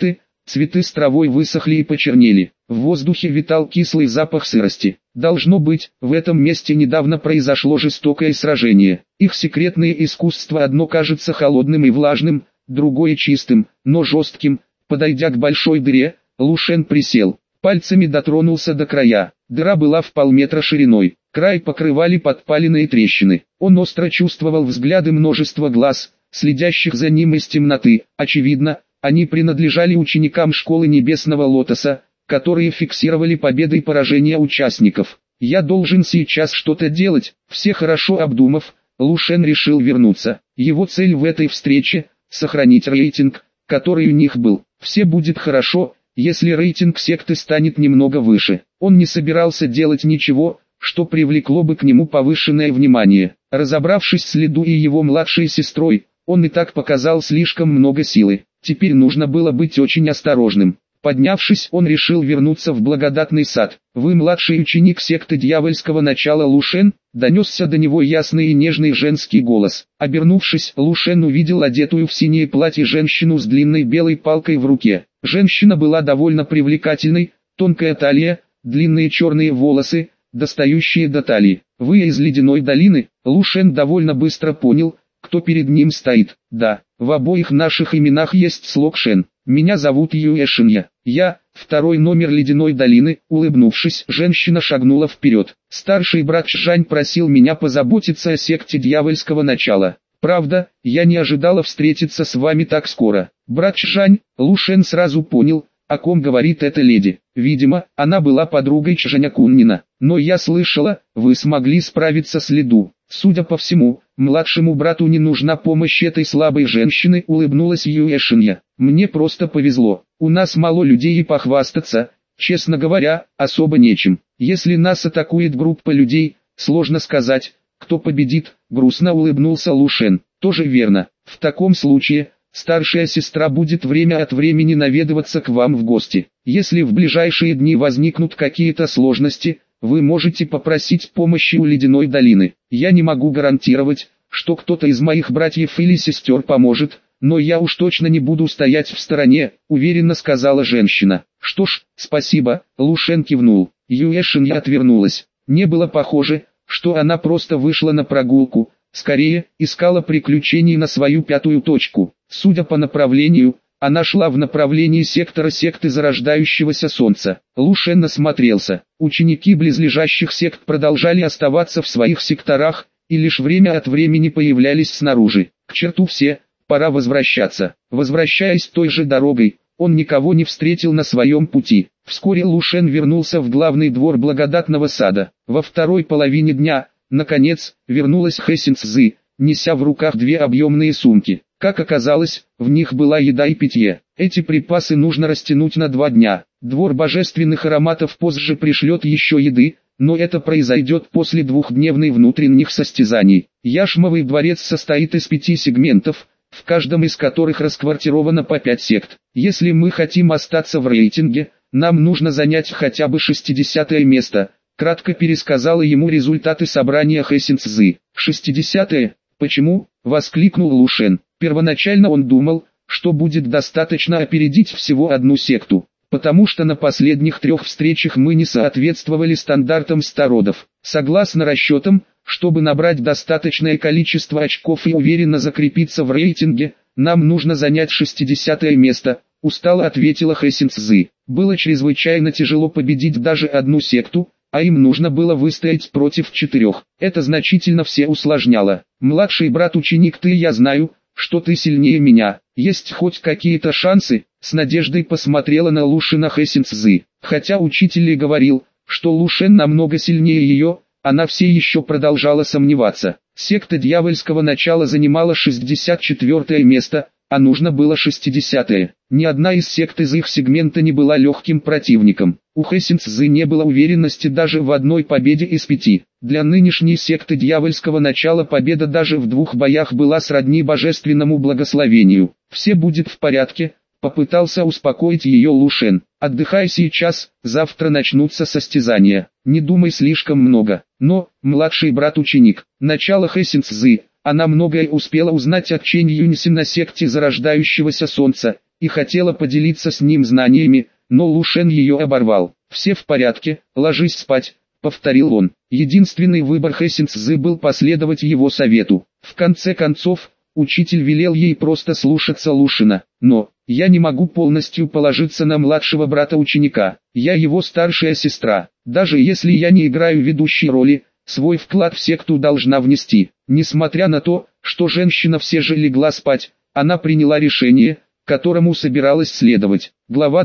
цветы с травой высохли и почернели. В воздухе витал кислый запах сырости. Должно быть, в этом месте недавно произошло жестокое сражение. Их секретное искусство одно кажется холодным и влажным, другое чистым, но жестким. Подойдя к большой дыре, Лу Шен присел. Пальцами дотронулся до края. Дыра была в полметра шириной. Край покрывали подпаленные трещины. Он остро чувствовал взгляды множества глаз, следящих за ним из темноты. Очевидно, они принадлежали ученикам школы Небесного Лотоса, которые фиксировали победы и поражения участников. «Я должен сейчас что-то делать». Все хорошо обдумав, Лу Шен решил вернуться. Его цель в этой встрече – сохранить рейтинг, который у них был. Все будет хорошо, если рейтинг секты станет немного выше. Он не собирался делать ничего, что привлекло бы к нему повышенное внимание. Разобравшись с Лиду и его младшей сестрой, он и так показал слишком много силы. Теперь нужно было быть очень осторожным. Поднявшись, он решил вернуться в благодатный сад. «Вы младший ученик секты дьявольского начала Лу Шен?» Донесся до него ясный и нежный женский голос. Обернувшись, Лу Шен увидел одетую в синее платье женщину с длинной белой палкой в руке. Женщина была довольно привлекательной, тонкая талия, длинные черные волосы, достающие до талии. «Вы из ледяной долины?» Лу Шен довольно быстро понял, кто перед ним стоит. «Да, в обоих наших именах есть слог Шен. Меня зовут Юэ Шинья. Я, второй номер ледяной долины». Улыбнувшись, женщина шагнула вперед. «Старший брат Чжань просил меня позаботиться о секте дьявольского начала. Правда, я не ожидала встретиться с вами так скоро». «Брат Чжань», Лу Шен сразу понял, о ком говорит эта леди. Видимо, она была подругой Чжаня Куннина. «Но я слышала, вы смогли справиться с Лиду». Судя по всему, младшему брату не нужна помощь этой слабой женщины, улыбнулась Юэ Шинья. «Мне просто повезло. У нас мало людей и похвастаться, честно говоря, особо нечем. Если нас атакует группа людей, сложно сказать, кто победит», грустно улыбнулся Лу Шен. «Тоже верно. В таком случае, старшая сестра будет время от времени наведываться к вам в гости. Если в ближайшие дни возникнут какие-то сложности, вы можете попросить помощи у ледяной долины. Я не могу гарантировать, что кто-то из моих братьев или сестер поможет, но я уж точно не буду стоять в стороне», уверенно сказала женщина. «Что ж, спасибо», Лу Шен кивнул. Юэ Шинья отвернулась. Не было похоже, что она просто вышла на прогулку, скорее, искала приключений на свою пятую точку. Судя по направлению, она шла в направлении сектора секты зарождающегося солнца. Лу Шен осмотрелся. Ученики близлежащих сект продолжали оставаться в своих секторах, и лишь время от времени появлялись снаружи. К черту все, пора возвращаться. Возвращаясь той же дорогой, он никого не встретил на своем пути. Вскоре Лу Шен вернулся в главный двор благодатного сада. Во второй половине дня, наконец, вернулась Хэсин Цзы, неся в руках две объемные сумки. Как оказалось, в них была еда и питье. Эти припасы нужно растянуть на 2 дня. Двор божественных ароматов позже пришлет еще еды, но это произойдет после 2-дневных внутренних состязаний. Яшмовый дворец состоит из 5 сегментов, в каждом из которых расквартировано по 5 сект. Если мы хотим остаться в рейтинге, нам нужно занять хотя бы 60-е место. Кратко пересказала ему результаты собрания Хэсин Цзы. 60-е? Почему? Воскликнул Лу Шен. Первоначально он думал, что будет достаточно опередить всего одну секту, потому что на последних 3 встречах мы не соответствовали стандартам стародов. Согласно расчетам, чтобы набрать достаточное количество очков и уверенно закрепиться в рейтинге, нам нужно занять 60-е место, устало ответила Хэсин Цзы. Было чрезвычайно тяжело победить даже одну секту, а им нужно было выстоять против 4. Это значительно все усложняло. «Младший брат-ученик, я знаю, что ты сильнее меня. Есть хоть какие-то шансы?» С надеждой посмотрела на Лу Шена Хэсин Цзы. Хотя учитель и говорил, что Лу Шен намного сильнее ее, она все еще продолжала сомневаться. Секта дьявольского начала занимала 64-е место, а нужно было 60-е. Ни одна из сект из их сегмента не была легким противником. У Хэсин Цзы не было уверенности даже в одной победе из 5. Для нынешней секты дьявольского начала победа даже в 2 боях была сродни божественному благословению. «Все будет в порядке», попытался успокоить ее Лу Шен. «Отдыхай сейчас, завтра начнутся состязания. Не думай слишком много». Но, младший брат-ученик, начало Хэсин Цзы, она многое успела узнать от Чэнь Юньси на секте зарождающегося солнца, и хотела поделиться с ним знаниями, но Лушен ее оборвал. «Все в порядке, ложись спать», — повторил он. Единственный выбор Хэсинцзы был последовать его совету. В конце концов, учитель велел ей просто слушаться Лушина. «Но, я не могу полностью положиться на младшего брата ученика. Я его старшая сестра. Даже если я не играю ведущей роли, свой вклад в секту должна внести». Несмотря на то, что женщина все же легла спать, она приняла решение, которому собиралась следовать. Глава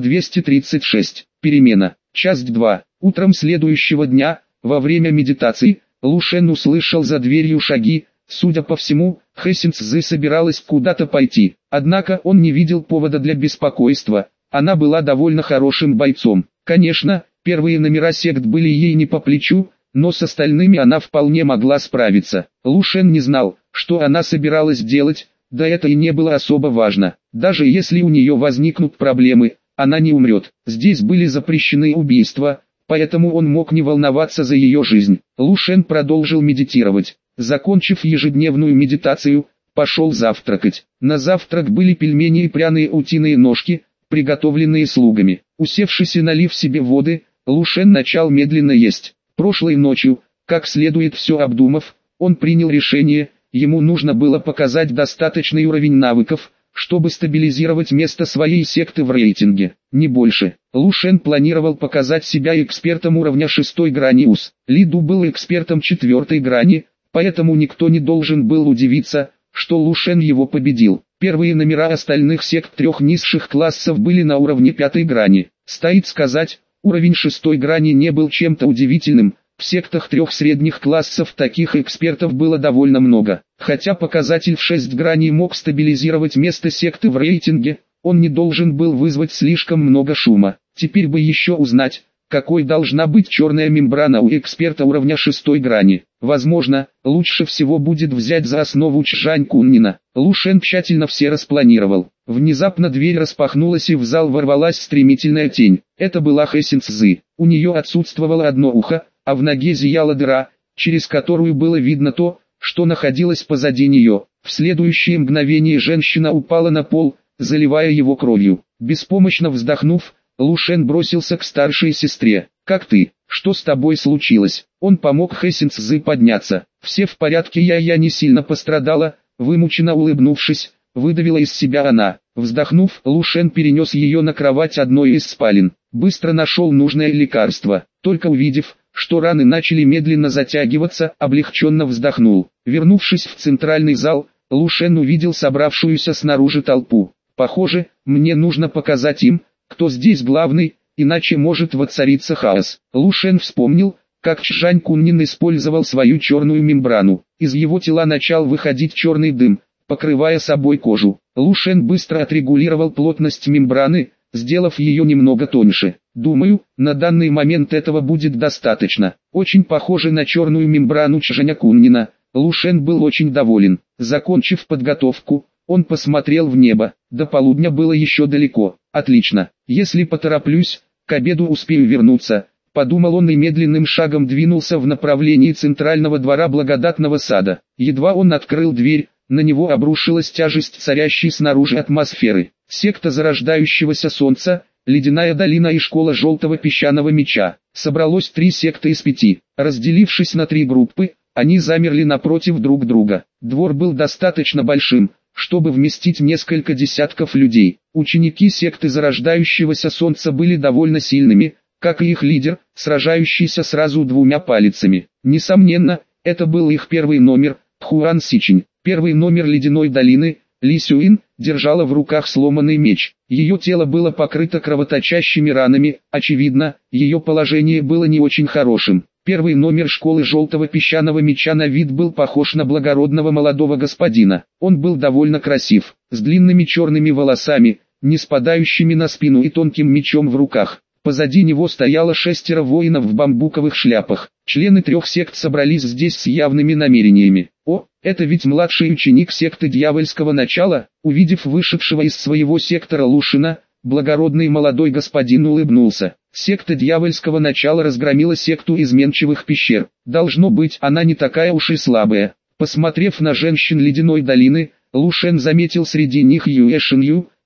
236. Перемена. Часть 2. Утром следующего дня, во время медитации, Лушен услышал за дверью шаги. Судя по всему, Хэсинцзы собиралась куда-то пойти. Однако он не видел повода для беспокойства. Она была довольно хорошим бойцом. Конечно, первые номера сект были ей не по плечу, но с остальными она вполне могла справиться. Лушен не знал, что она собиралась делать, да это и не было особо важно. Даже если у нее возникнут проблемы, она не умрет. Здесь были запрещены убийства, поэтому он мог не волноваться за ее жизнь. Лушен продолжил медитировать. Закончив ежедневную медитацию, пошел завтракать. На завтрак были пельмени и пряные утиные ножки, приготовленные слугами. Усевшись и налив себе воды, Лушен начал медленно есть. Прошлой ночью, как следует все обдумав, он принял решение, ему нужно было показать достаточный уровень навыков, чтобы стабилизировать место своей секты в рейтинге, не больше. Лушен планировал показать себя экспертом уровня 6 грани УС. Ли Ду был экспертом 4 грани, поэтому никто не должен был удивиться, что Лушен его победил. Первые номера остальных сект 3 низших классов были на уровне 5 грани. Стоит сказать, уровень 6 грани не был чем-то удивительным. В сектах 3 средних классов таких экспертов было довольно много. Хотя показатель в 6 граней мог стабилизировать место секты в рейтинге, он не должен был вызвать слишком много шума. Теперь бы еще узнать, какой должна быть черная мембрана у эксперта уровня 6 грани. Возможно, лучше всего будет взять за основу Чжань Куннина. Лушен тщательно все распланировал. Внезапно дверь распахнулась и в зал ворвалась стремительная тень. Это была Хэсинцзы. У нее отсутствовало одно ухо, а в ноге зияла дыра, через которую было видно то, что находилось позади нее. В следующее мгновение женщина упала на пол, заливая его кровью. Беспомощно вздохнув, Лушен бросился к старшей сестре. «Как ты? Что с тобой случилось?» Он помог Хэсинцзы подняться. «Все в порядке, я не сильно пострадала», вымученно улыбнувшись, выдавила из себя она. Вздохнув, Лушен перенес ее на кровать одной из спален. Быстро нашел нужное лекарство. Только увидев, что раны начали медленно затягиваться, облегченно вздохнул. Вернувшись в центральный зал, Лушен увидел собравшуюся снаружи толпу. «Похоже, мне нужно показать им, кто здесь главный, иначе может воцариться хаос». Лушен вспомнил, как Чжань Куннин использовал свою черную мембрану. Из его тела начал выходить черный дым, покрывая собой кожу. Лушен быстро отрегулировал плотность мембраны, сделав ее немного тоньше. «Думаю, на данный момент этого будет достаточно». Очень похоже на черную мембрану Чжаня Куннина. Лушен был очень доволен. Закончив подготовку, он посмотрел в небо. До полудня было еще далеко. «Отлично. Если потороплюсь, к обеду успею вернуться», — подумал он и медленным шагом двинулся в направлении центрального двора благодатного сада. Едва он открыл дверь, на него обрушилась тяжесть царящей снаружи атмосферы. Секта зарождающегося солнца, Ледяная долина и школа желтого песчаного меча. Собралось 3 секты из 5. Разделившись на 3 группы, они замерли напротив друг друга. Двор был достаточно большим, чтобы вместить несколько десятков людей. Ученики секты зарождающегося солнца были довольно сильными, как и их лидер, сражающийся сразу 2 палицами. Несомненно, это был их первый номер, Хуан Сичень. Первый номер Ледяной долины, Ли Сюин, держала в руках сломанный меч. Ее тело было покрыто кровоточащими ранами, очевидно, ее положение было не очень хорошим. Первый номер школы желтого песчаного меча на вид был похож на благородного молодого господина. Он был довольно красив, с длинными черными волосами, не спадающими на спину и тонким мечом в руках. Позади него стояло 6 воинов в бамбуковых шляпах. Члены 3 сект собрались здесь с явными намерениями. «О, это ведь младший ученик секты дьявольского начала», увидев вышедшего из своего сектора Лушина, благородный молодой господин улыбнулся. Секта дьявольского начала разгромила секту изменчивых пещер. Должно быть, она не такая уж и слабая. Посмотрев на женщин Ледяной долины, Лушен заметил среди них Юэ Шинью,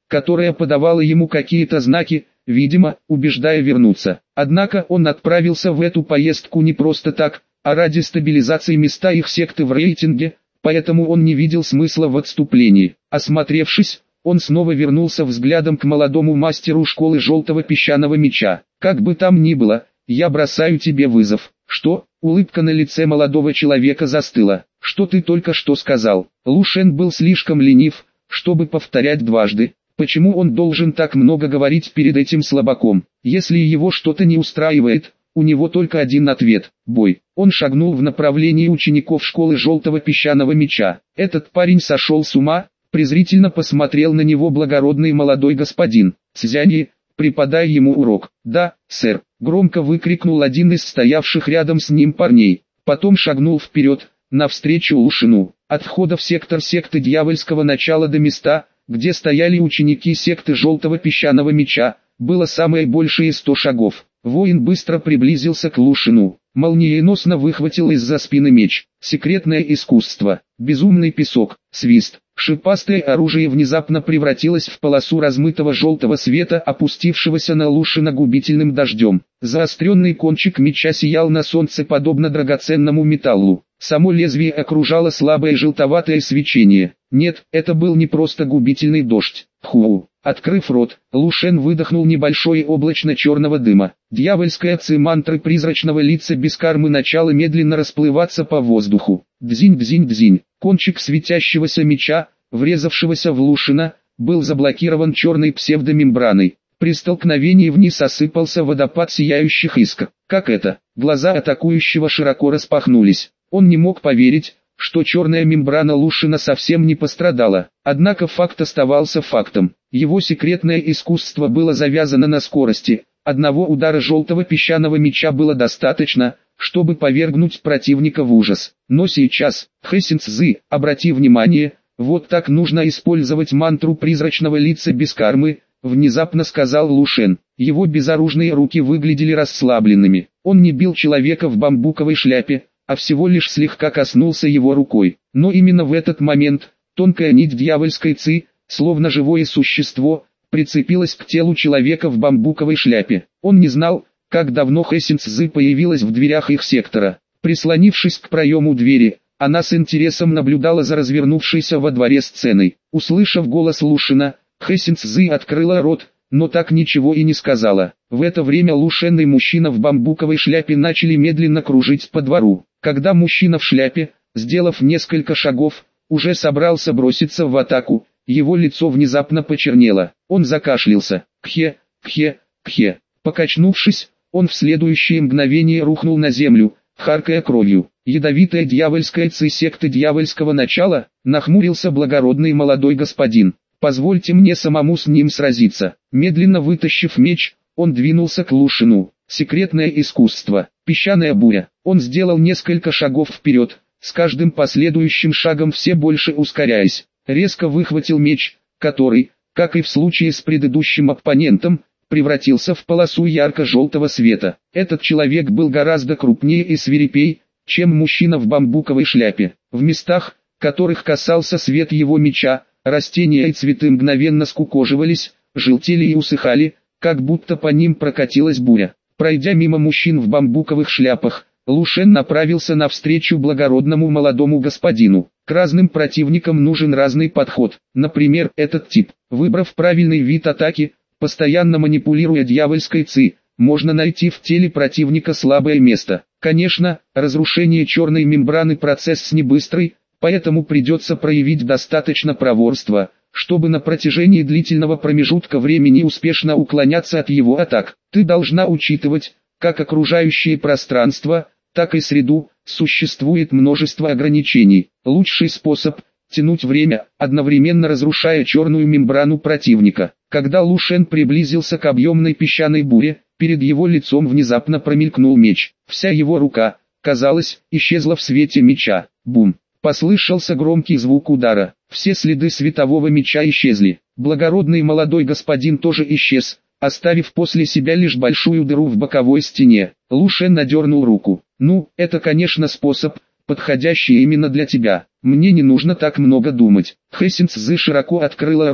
которая подавала ему какие-то знаки, видимо, убеждая вернуться. Однако он отправился в эту поездку не просто так, а ради стабилизации места их секты в рейтинге, поэтому он не видел смысла в отступлении. Осмотревшись, он снова вернулся взглядом к молодому мастеру школы желтого песчаного меча. «Как бы там ни было, я бросаю тебе вызов». «Что?» Улыбка на лице молодого человека застыла. «Что ты только что сказал?» Лу Шен был слишком ленив, чтобы повторять дважды. Почему он должен так много говорить перед этим слабаком? Если его что-то не устраивает, у него только один ответ – бой. Он шагнул в направлении учеников школы желтого песчаного меча. Этот парень сошел с ума, презрительно посмотрел на него благородный молодой господин. «Цзяньи, преподай ему урок». «Да, сэр», громко выкрикнул один из стоявших рядом с ним парней. Потом шагнул вперед, навстречу Лу Шену. От входа в сектор секты дьявольского начала до места, где стояли ученики секты желтого песчаного меча, было самое большее 100 шагов. Воин быстро приблизился к Лу Шену. Молниеносно выхватил из-за спины меч. Секретное искусство. Безумный песок. Свист. Шипастое оружие внезапно превратилось в полосу размытого желтого света, опустившегося на Лу Шена губительным дождем. Заостренный кончик меча сиял на солнце подобно драгоценному металлу. Само лезвие окружало слабое желтоватое свечение. Нет, это был не просто губительный дождь. Ху! Открыв рот, Лу Шен выдохнул небольшое облачко черного дыма. Дьявольская ци-мантры призрачного лица без кармы начала медленно расплываться по воздуху. Дзинь-дзинь-дзинь. Кончик светящегося меча, врезавшегося в Лу Шена, был заблокирован черной псевдомембраной. При столкновении вниз осыпался водопад сияющих искр. Как это? Глаза атакующего широко распахнулись. Он не мог поверить, что черная мембрана Лу Шена совсем не пострадала. Однако факт оставался фактом. Его секретное искусство было завязано на скорости. Одного удара желтого песчаного меча было достаточно, чтобы повергнуть противника в ужас. Но сейчас, Хэсин Цзы, обрати внимание, вот так нужно использовать мантру призрачного лица без кармы, внезапно сказал Лу Шен. Его безоружные руки выглядели расслабленными. Он не бил человека в бамбуковой шляпе, а всего лишь слегка коснулся его рукой. Но именно в этот момент, тонкая нить дьявольской ци, словно живое существо, прицепилась к телу человека в бамбуковой шляпе. Он не знал, как давно Хэсин Цзы появилась в дверях их сектора. Прислонившись к проему двери, она с интересом наблюдала за развернувшейся во дворе сценой. Услышав голос Лу Шена, Хэсин Цзы открыла рот, но так ничего и не сказала. В это время Лу Шен и мужчина в бамбуковой шляпе начали медленно кружить по двору. Когда мужчина в шляпе, сделав несколько шагов, уже собрался броситься в атаку, его лицо внезапно почернело. Он закашлялся. Кхе, кхе, кхе. Покачнувшись, он в следующее мгновение рухнул на землю, харкая кровью. Ядовитая дьявольская ци секты дьявольского начала, нахмурился благородный молодой господин. Позвольте мне самому с ним сразиться. Медленно вытащив меч, он двинулся к Лу Шену. Секретное искусство. Песчаная буря. Он сделал несколько шагов вперед, с каждым последующим шагом все больше ускоряясь. Резко выхватил меч, который, как и в случае с предыдущим оппонентом, превратился в полосу ярко-желтого света. Этот человек был гораздо крупнее и свирепей, чем мужчина в бамбуковой шляпе. В местах, которых касался свет его меча, растения и цветы мгновенно скукоживались, желтели и усыхали, как будто по ним прокатилась буря. Пройдя мимо мужчин в бамбуковых шляпах, Лу Шен направился навстречу благородному молодому господину. К разным противникам нужен разный подход. Например, этот тип, выбрав правильный вид атаки, постоянно манипулируя дьявольской ци, можно найти в теле противника слабое место. Конечно, разрушение черной мембраны процесс не быстрый, поэтому придется проявить достаточно проворства, чтобы на протяжении длительного промежутка времени успешно уклоняться от его атак. Ты должна учитывать, как окружающее пространство, так и среду, существует множество ограничений. Лучший способ – тянуть время, одновременно разрушая черную мембрану противника. Когда Лу Шен приблизился к объемной песчаной буре, перед его лицом внезапно промелькнул меч. Вся его рука, казалось, исчезла в свете меча. Бум! Послышался громкий звук удара. Все следы светового меча исчезли. Благородный молодой господин тоже исчез, оставив после себя лишь большую дыру в боковой стене. Лу Шен надернул руку. «Ну, это конечно способ, подходящий именно для тебя. Мне не нужно так много думать». Хэсин Цзы широко открыла рот,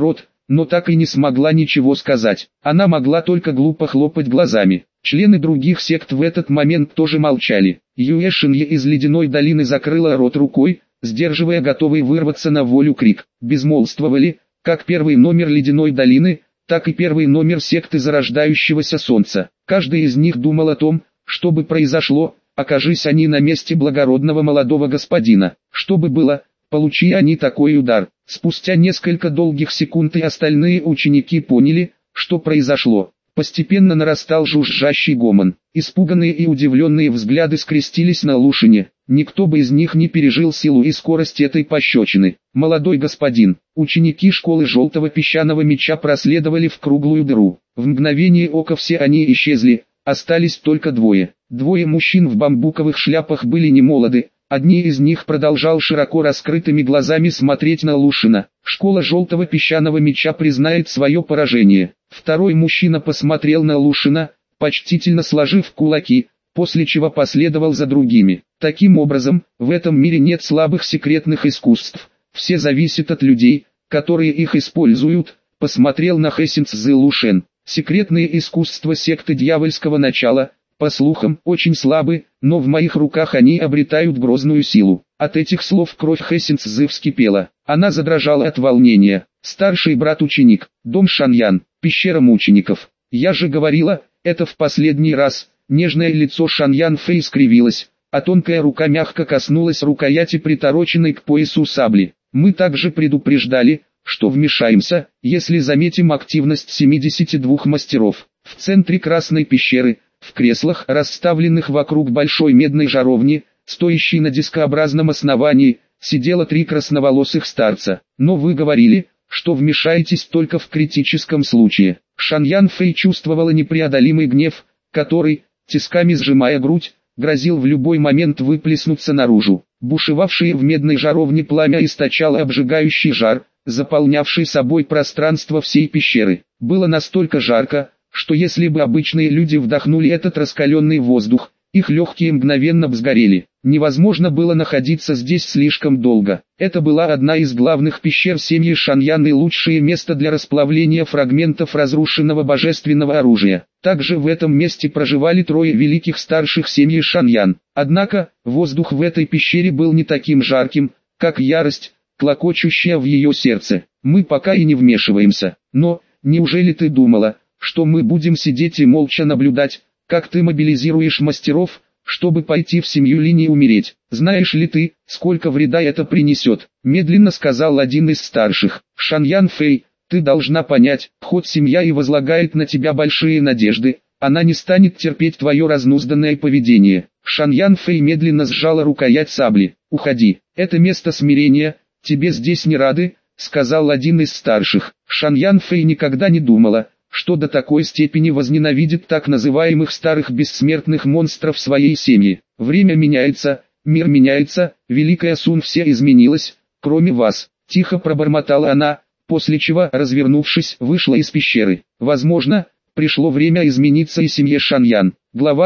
но так и не смогла ничего сказать. Она могла только глупо хлопать глазами. Члены других сект в этот момент тоже молчали. Юэшинья из ледяной долины закрыла рот рукой, сдерживая готовый вырваться на волю крик. Безмолвствовали, как первый номер ледяной долины, так и первый номер секты зарождающегося солнца. Каждый из них думал о том, что бы произошло, окажись они на месте благородного молодого господина. Что бы было, получи они такой удар. Спустя несколько долгих секунд и остальные ученики поняли, что произошло. Постепенно нарастал жужжащий гомон. Испуганные и удивленные взгляды скрестились на Лушине. Никто бы из них не пережил силу и скорость этой пощечины. «Молодой господин». Ученики школы желтого песчаного меча проследовали в круглую дыру. В мгновение ока все они исчезли, остались только двое. Двое мужчин в бамбуковых шляпах были немолоды. Одни из них продолжал широко раскрытыми глазами смотреть на Лушина. Школа желтого песчаного меча признает свое поражение. Второй мужчина посмотрел на Лушина, почтительно сложив кулаки, после чего последовал за другими. Таким образом, в этом мире нет слабых секретных искусств. Все зависит от людей, которые их используют, посмотрел на Хэсинцзы Лушен. Секретные искусства секты дьявольского начала, по слухам, очень слабы, но в моих руках они обретают грозную силу. От этих слов кровь Хэсинцзы вскипела. Она задрожала от волнения. Старший брат-ученик, дом Шаньян, пещера мучеников. Я же говорила, это в последний раз. Нежное лицо Шаньян Фэй скривилось, а тонкая рука мягко коснулась рукояти притороченной к поясу сабли. Мы также предупреждали, что вмешаемся, если заметим активность 72 мастеров. В центре красной пещеры, в креслах, расставленных вокруг большой медной жаровни, стоящей на дискообразном основании, сидело 3 красноволосых старца. Но вы говорили, что вмешаетесь только в критическом случае. Шаньян Фэй чувствовала непреодолимый гнев, который, тисками сжимая грудь, грозил в любой момент выплеснуться наружу. Бушевавшее в медной жаровне пламя источало обжигающий жар, заполнявший собой пространство всей пещеры. Было настолько жарко, что если бы обычные люди вдохнули этот раскаленный воздух, их легкие мгновенно бы сгорели. Невозможно было находиться здесь слишком долго. Это была одна из главных пещер семьи Шаньян и лучшее место для расплавления фрагментов разрушенного божественного оружия. Также в этом месте проживали 3 великих старших семьи Шаньян. Однако, воздух в этой пещере был не таким жарким, как ярость, клокочущая в ее сердце. Мы пока и не вмешиваемся. Но, неужели ты думала, что мы будем сидеть и молча наблюдать, как ты мобилизируешь мастеров, чтобы пойти в семью Линь и умереть? Знаешь ли ты, сколько вреда это принесет? Медленно сказал один из старших. Шаньян Фэй, ты должна понять, хоть семья и возлагает на тебя большие надежды, она не станет терпеть твое разнузданное поведение. Шаньян Фэй медленно сжала рукоять сабли. Уходи, это место смирения, тебе здесь не рады, сказал один из старших. Шаньян Фэй никогда не думала, что до такой степени возненавидит так называемых старых бессмертных монстров своей семьи. Время меняется, мир меняется, Великая Сун все изменилось, кроме вас. Тихо пробормотала она, после чего, развернувшись, вышла из пещеры. Возможно, пришло время измениться и семье Шаньян. Глава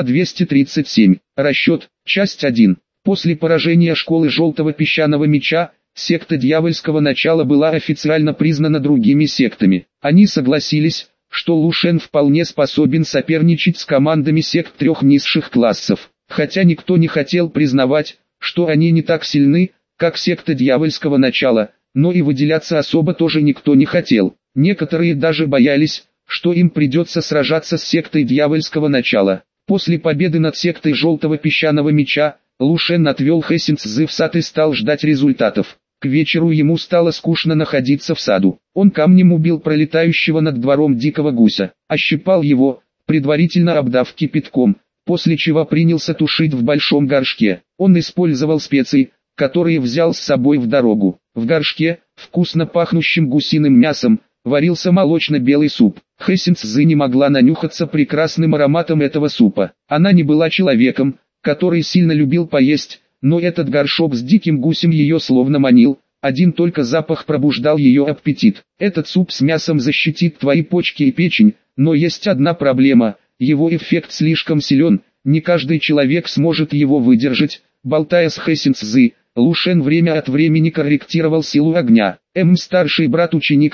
237. Расчет. Часть 1. После поражения школы Желтого Песчаного Меча, секта дьявольского начала была официально признана другими сектами. Они согласились, что Лушен вполне способен соперничать с командами сект 3 низших классов, хотя никто не хотел признавать, что они не так сильны, как секта дьявольского начала, но и выделяться особо тоже никто не хотел. Некоторые даже боялись, что им придется сражаться с сектой дьявольского начала. После победы над сектой Желтого Песчаного Меча, Лушен отвел Хэсинцзы в сад и стал ждать результатов. К вечеру ему стало скучно находиться в саду. Он камнем убил пролетающего над двором дикого гуся, ощипал его, предварительно обдав кипятком, после чего принялся тушить в большом горшке. Он использовал специи, которые взял с собой в дорогу. В горшке, вкусно пахнущим гусиным мясом, варился молочно-белый суп. Хэсинцзы не могла нанюхаться прекрасным ароматом этого супа. Она не была человеком, который сильно любил поесть, но этот горшок с диким гусем ее словно манил, один только запах пробуждал ее аппетит. Этот суп с мясом защитит твои почки и печень, но есть одна проблема, его эффект слишком силен, не каждый человек сможет его выдержать. Болтая с Хэсинцзы, Лушен время от времени корректировал силу огня. Старший брат-ученик там,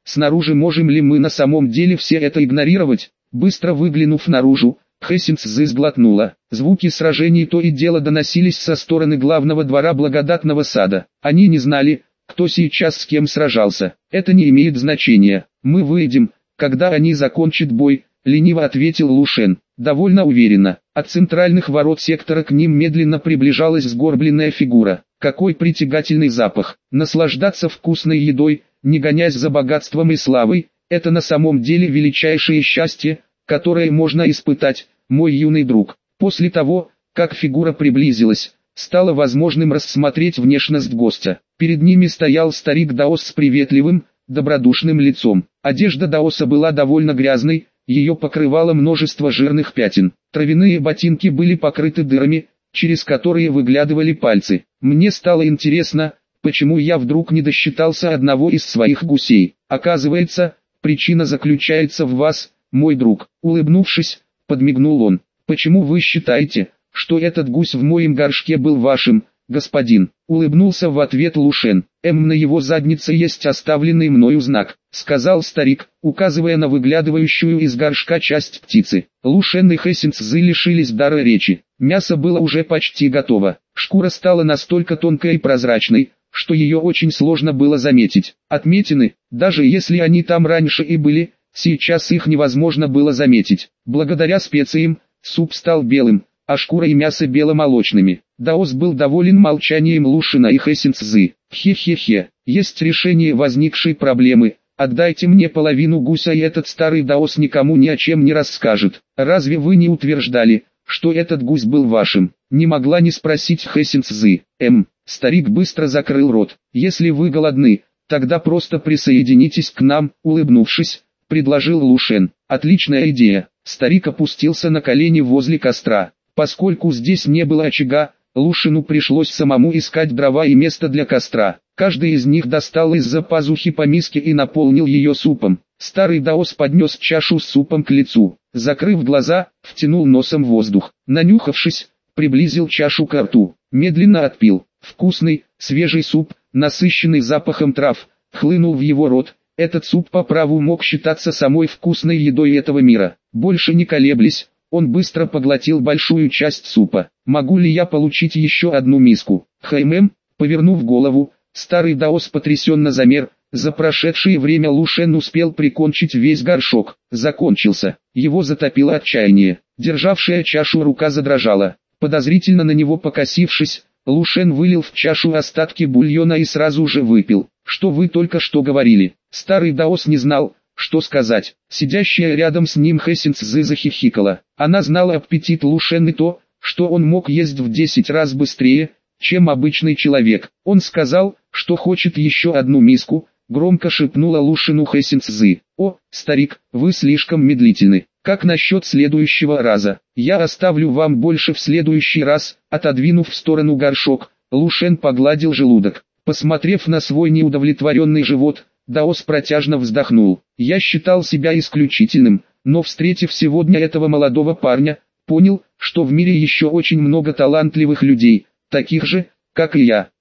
снаружи можем ли мы на самом деле все это игнорировать? Быстро выглянув наружу, Хэсинцзы сглотнула. Звуки сражений то и дело доносились со стороны главного двора благодатного сада. Они не знали, кто сейчас с кем сражался. Это не имеет значения. Мы выйдем, когда они закончат бой, лениво ответил Лушен. Довольно уверенно. От центральных ворот сектора к ним медленно приближалась сгорбленная фигура. Какой притягательный запах. Наслаждаться вкусной едой, не гонясь за богатством и славой, это на самом деле величайшее счастье, которое можно испытать, мой юный друг. После того, как фигура приблизилась, стало возможным рассмотреть внешность гостя. Перед ними стоял старик Даос с приветливым, добродушным лицом. Одежда Даоса была довольно грязной, ее покрывало множество жирных пятен. Травяные ботинки были покрыты дырами, через которые выглядывали пальцы. Мне стало интересно, почему я вдруг не досчитался одного из своих гусей. Оказывается, причина заключается в вас, мой друг. Улыбнувшись, подмигнул он. Почему вы считаете, что этот гусь в моем горшке был вашим, господин? Улыбнулся в ответ Лушен. На его заднице есть оставленный мною знак, сказал старик, указывая на выглядывающую из горшка часть птицы. Лушен и Хэсинцзы лишились дара речи. Мясо было уже почти готово. Шкура стала настолько тонкой и прозрачной, что ее очень сложно было заметить. Отметины, даже если они там раньше и были, сейчас их невозможно было заметить. Благодаря специям, суп стал белым, а шкура и мясо беломолочными. Даос был доволен молчанием Лушена и Хэсинцзы. Хе-хе-хе, есть решение возникшей проблемы. Отдайте мне половину гуся, и этот старый Даос никому ни о чем не расскажет. Разве вы не утверждали, что этот гусь был вашим? Не могла не спросить Хэсинцзы. Старик быстро закрыл рот. Если вы голодны, тогда просто присоединитесь к нам, улыбнувшись, предложил Лушен. Отличная идея. Старик опустился на колени возле костра. Поскольку здесь не было очага, Лушену пришлось самому искать дрова и место для костра. Каждый из них достал из-за пазухи по миске и наполнил ее супом. Старый Даос поднес чашу с супом к лицу. Закрыв глаза, втянул носом воздух. Нанюхавшись, приблизил чашу к рту. Медленно отпил. Вкусный, свежий суп, насыщенный запахом трав, хлынул в его рот. Этот суп по праву мог считаться самой вкусной едой этого мира. Больше не колеблясь, он быстро поглотил большую часть супа. «Могу ли я получить еще одну миску?» Повернув голову, старый Даос потрясенно замер. За прошедшее время Лушен успел прикончить весь горшок. Закончился. Его затопило отчаяние. Державшая чашу рука задрожала. Подозрительно на него покосившись, Лушен вылил в чашу остатки бульона и сразу же выпил. «Что вы только что говорили?» Старый Даос не знал, что сказать. Сидящая рядом с ним Хэсинцзы захихикала. Она знала аппетит Лушен и то, что он мог есть в 10 раз быстрее, чем обычный человек. Он сказал, что хочет еще одну миску, громко шепнула Лушену Хэсинцзы. «О, старик, вы слишком медлительны. Как насчет следующего раза? Я оставлю вам больше в следующий раз». Отодвинув в сторону горшок, Лушен погладил желудок. Посмотрев на свой неудовлетворенный живот, Даос протяжно вздохнул. «Я считал себя исключительным, но встретив сегодня этого молодого парня, понял, что в мире еще очень много талантливых людей, таких же, как и я.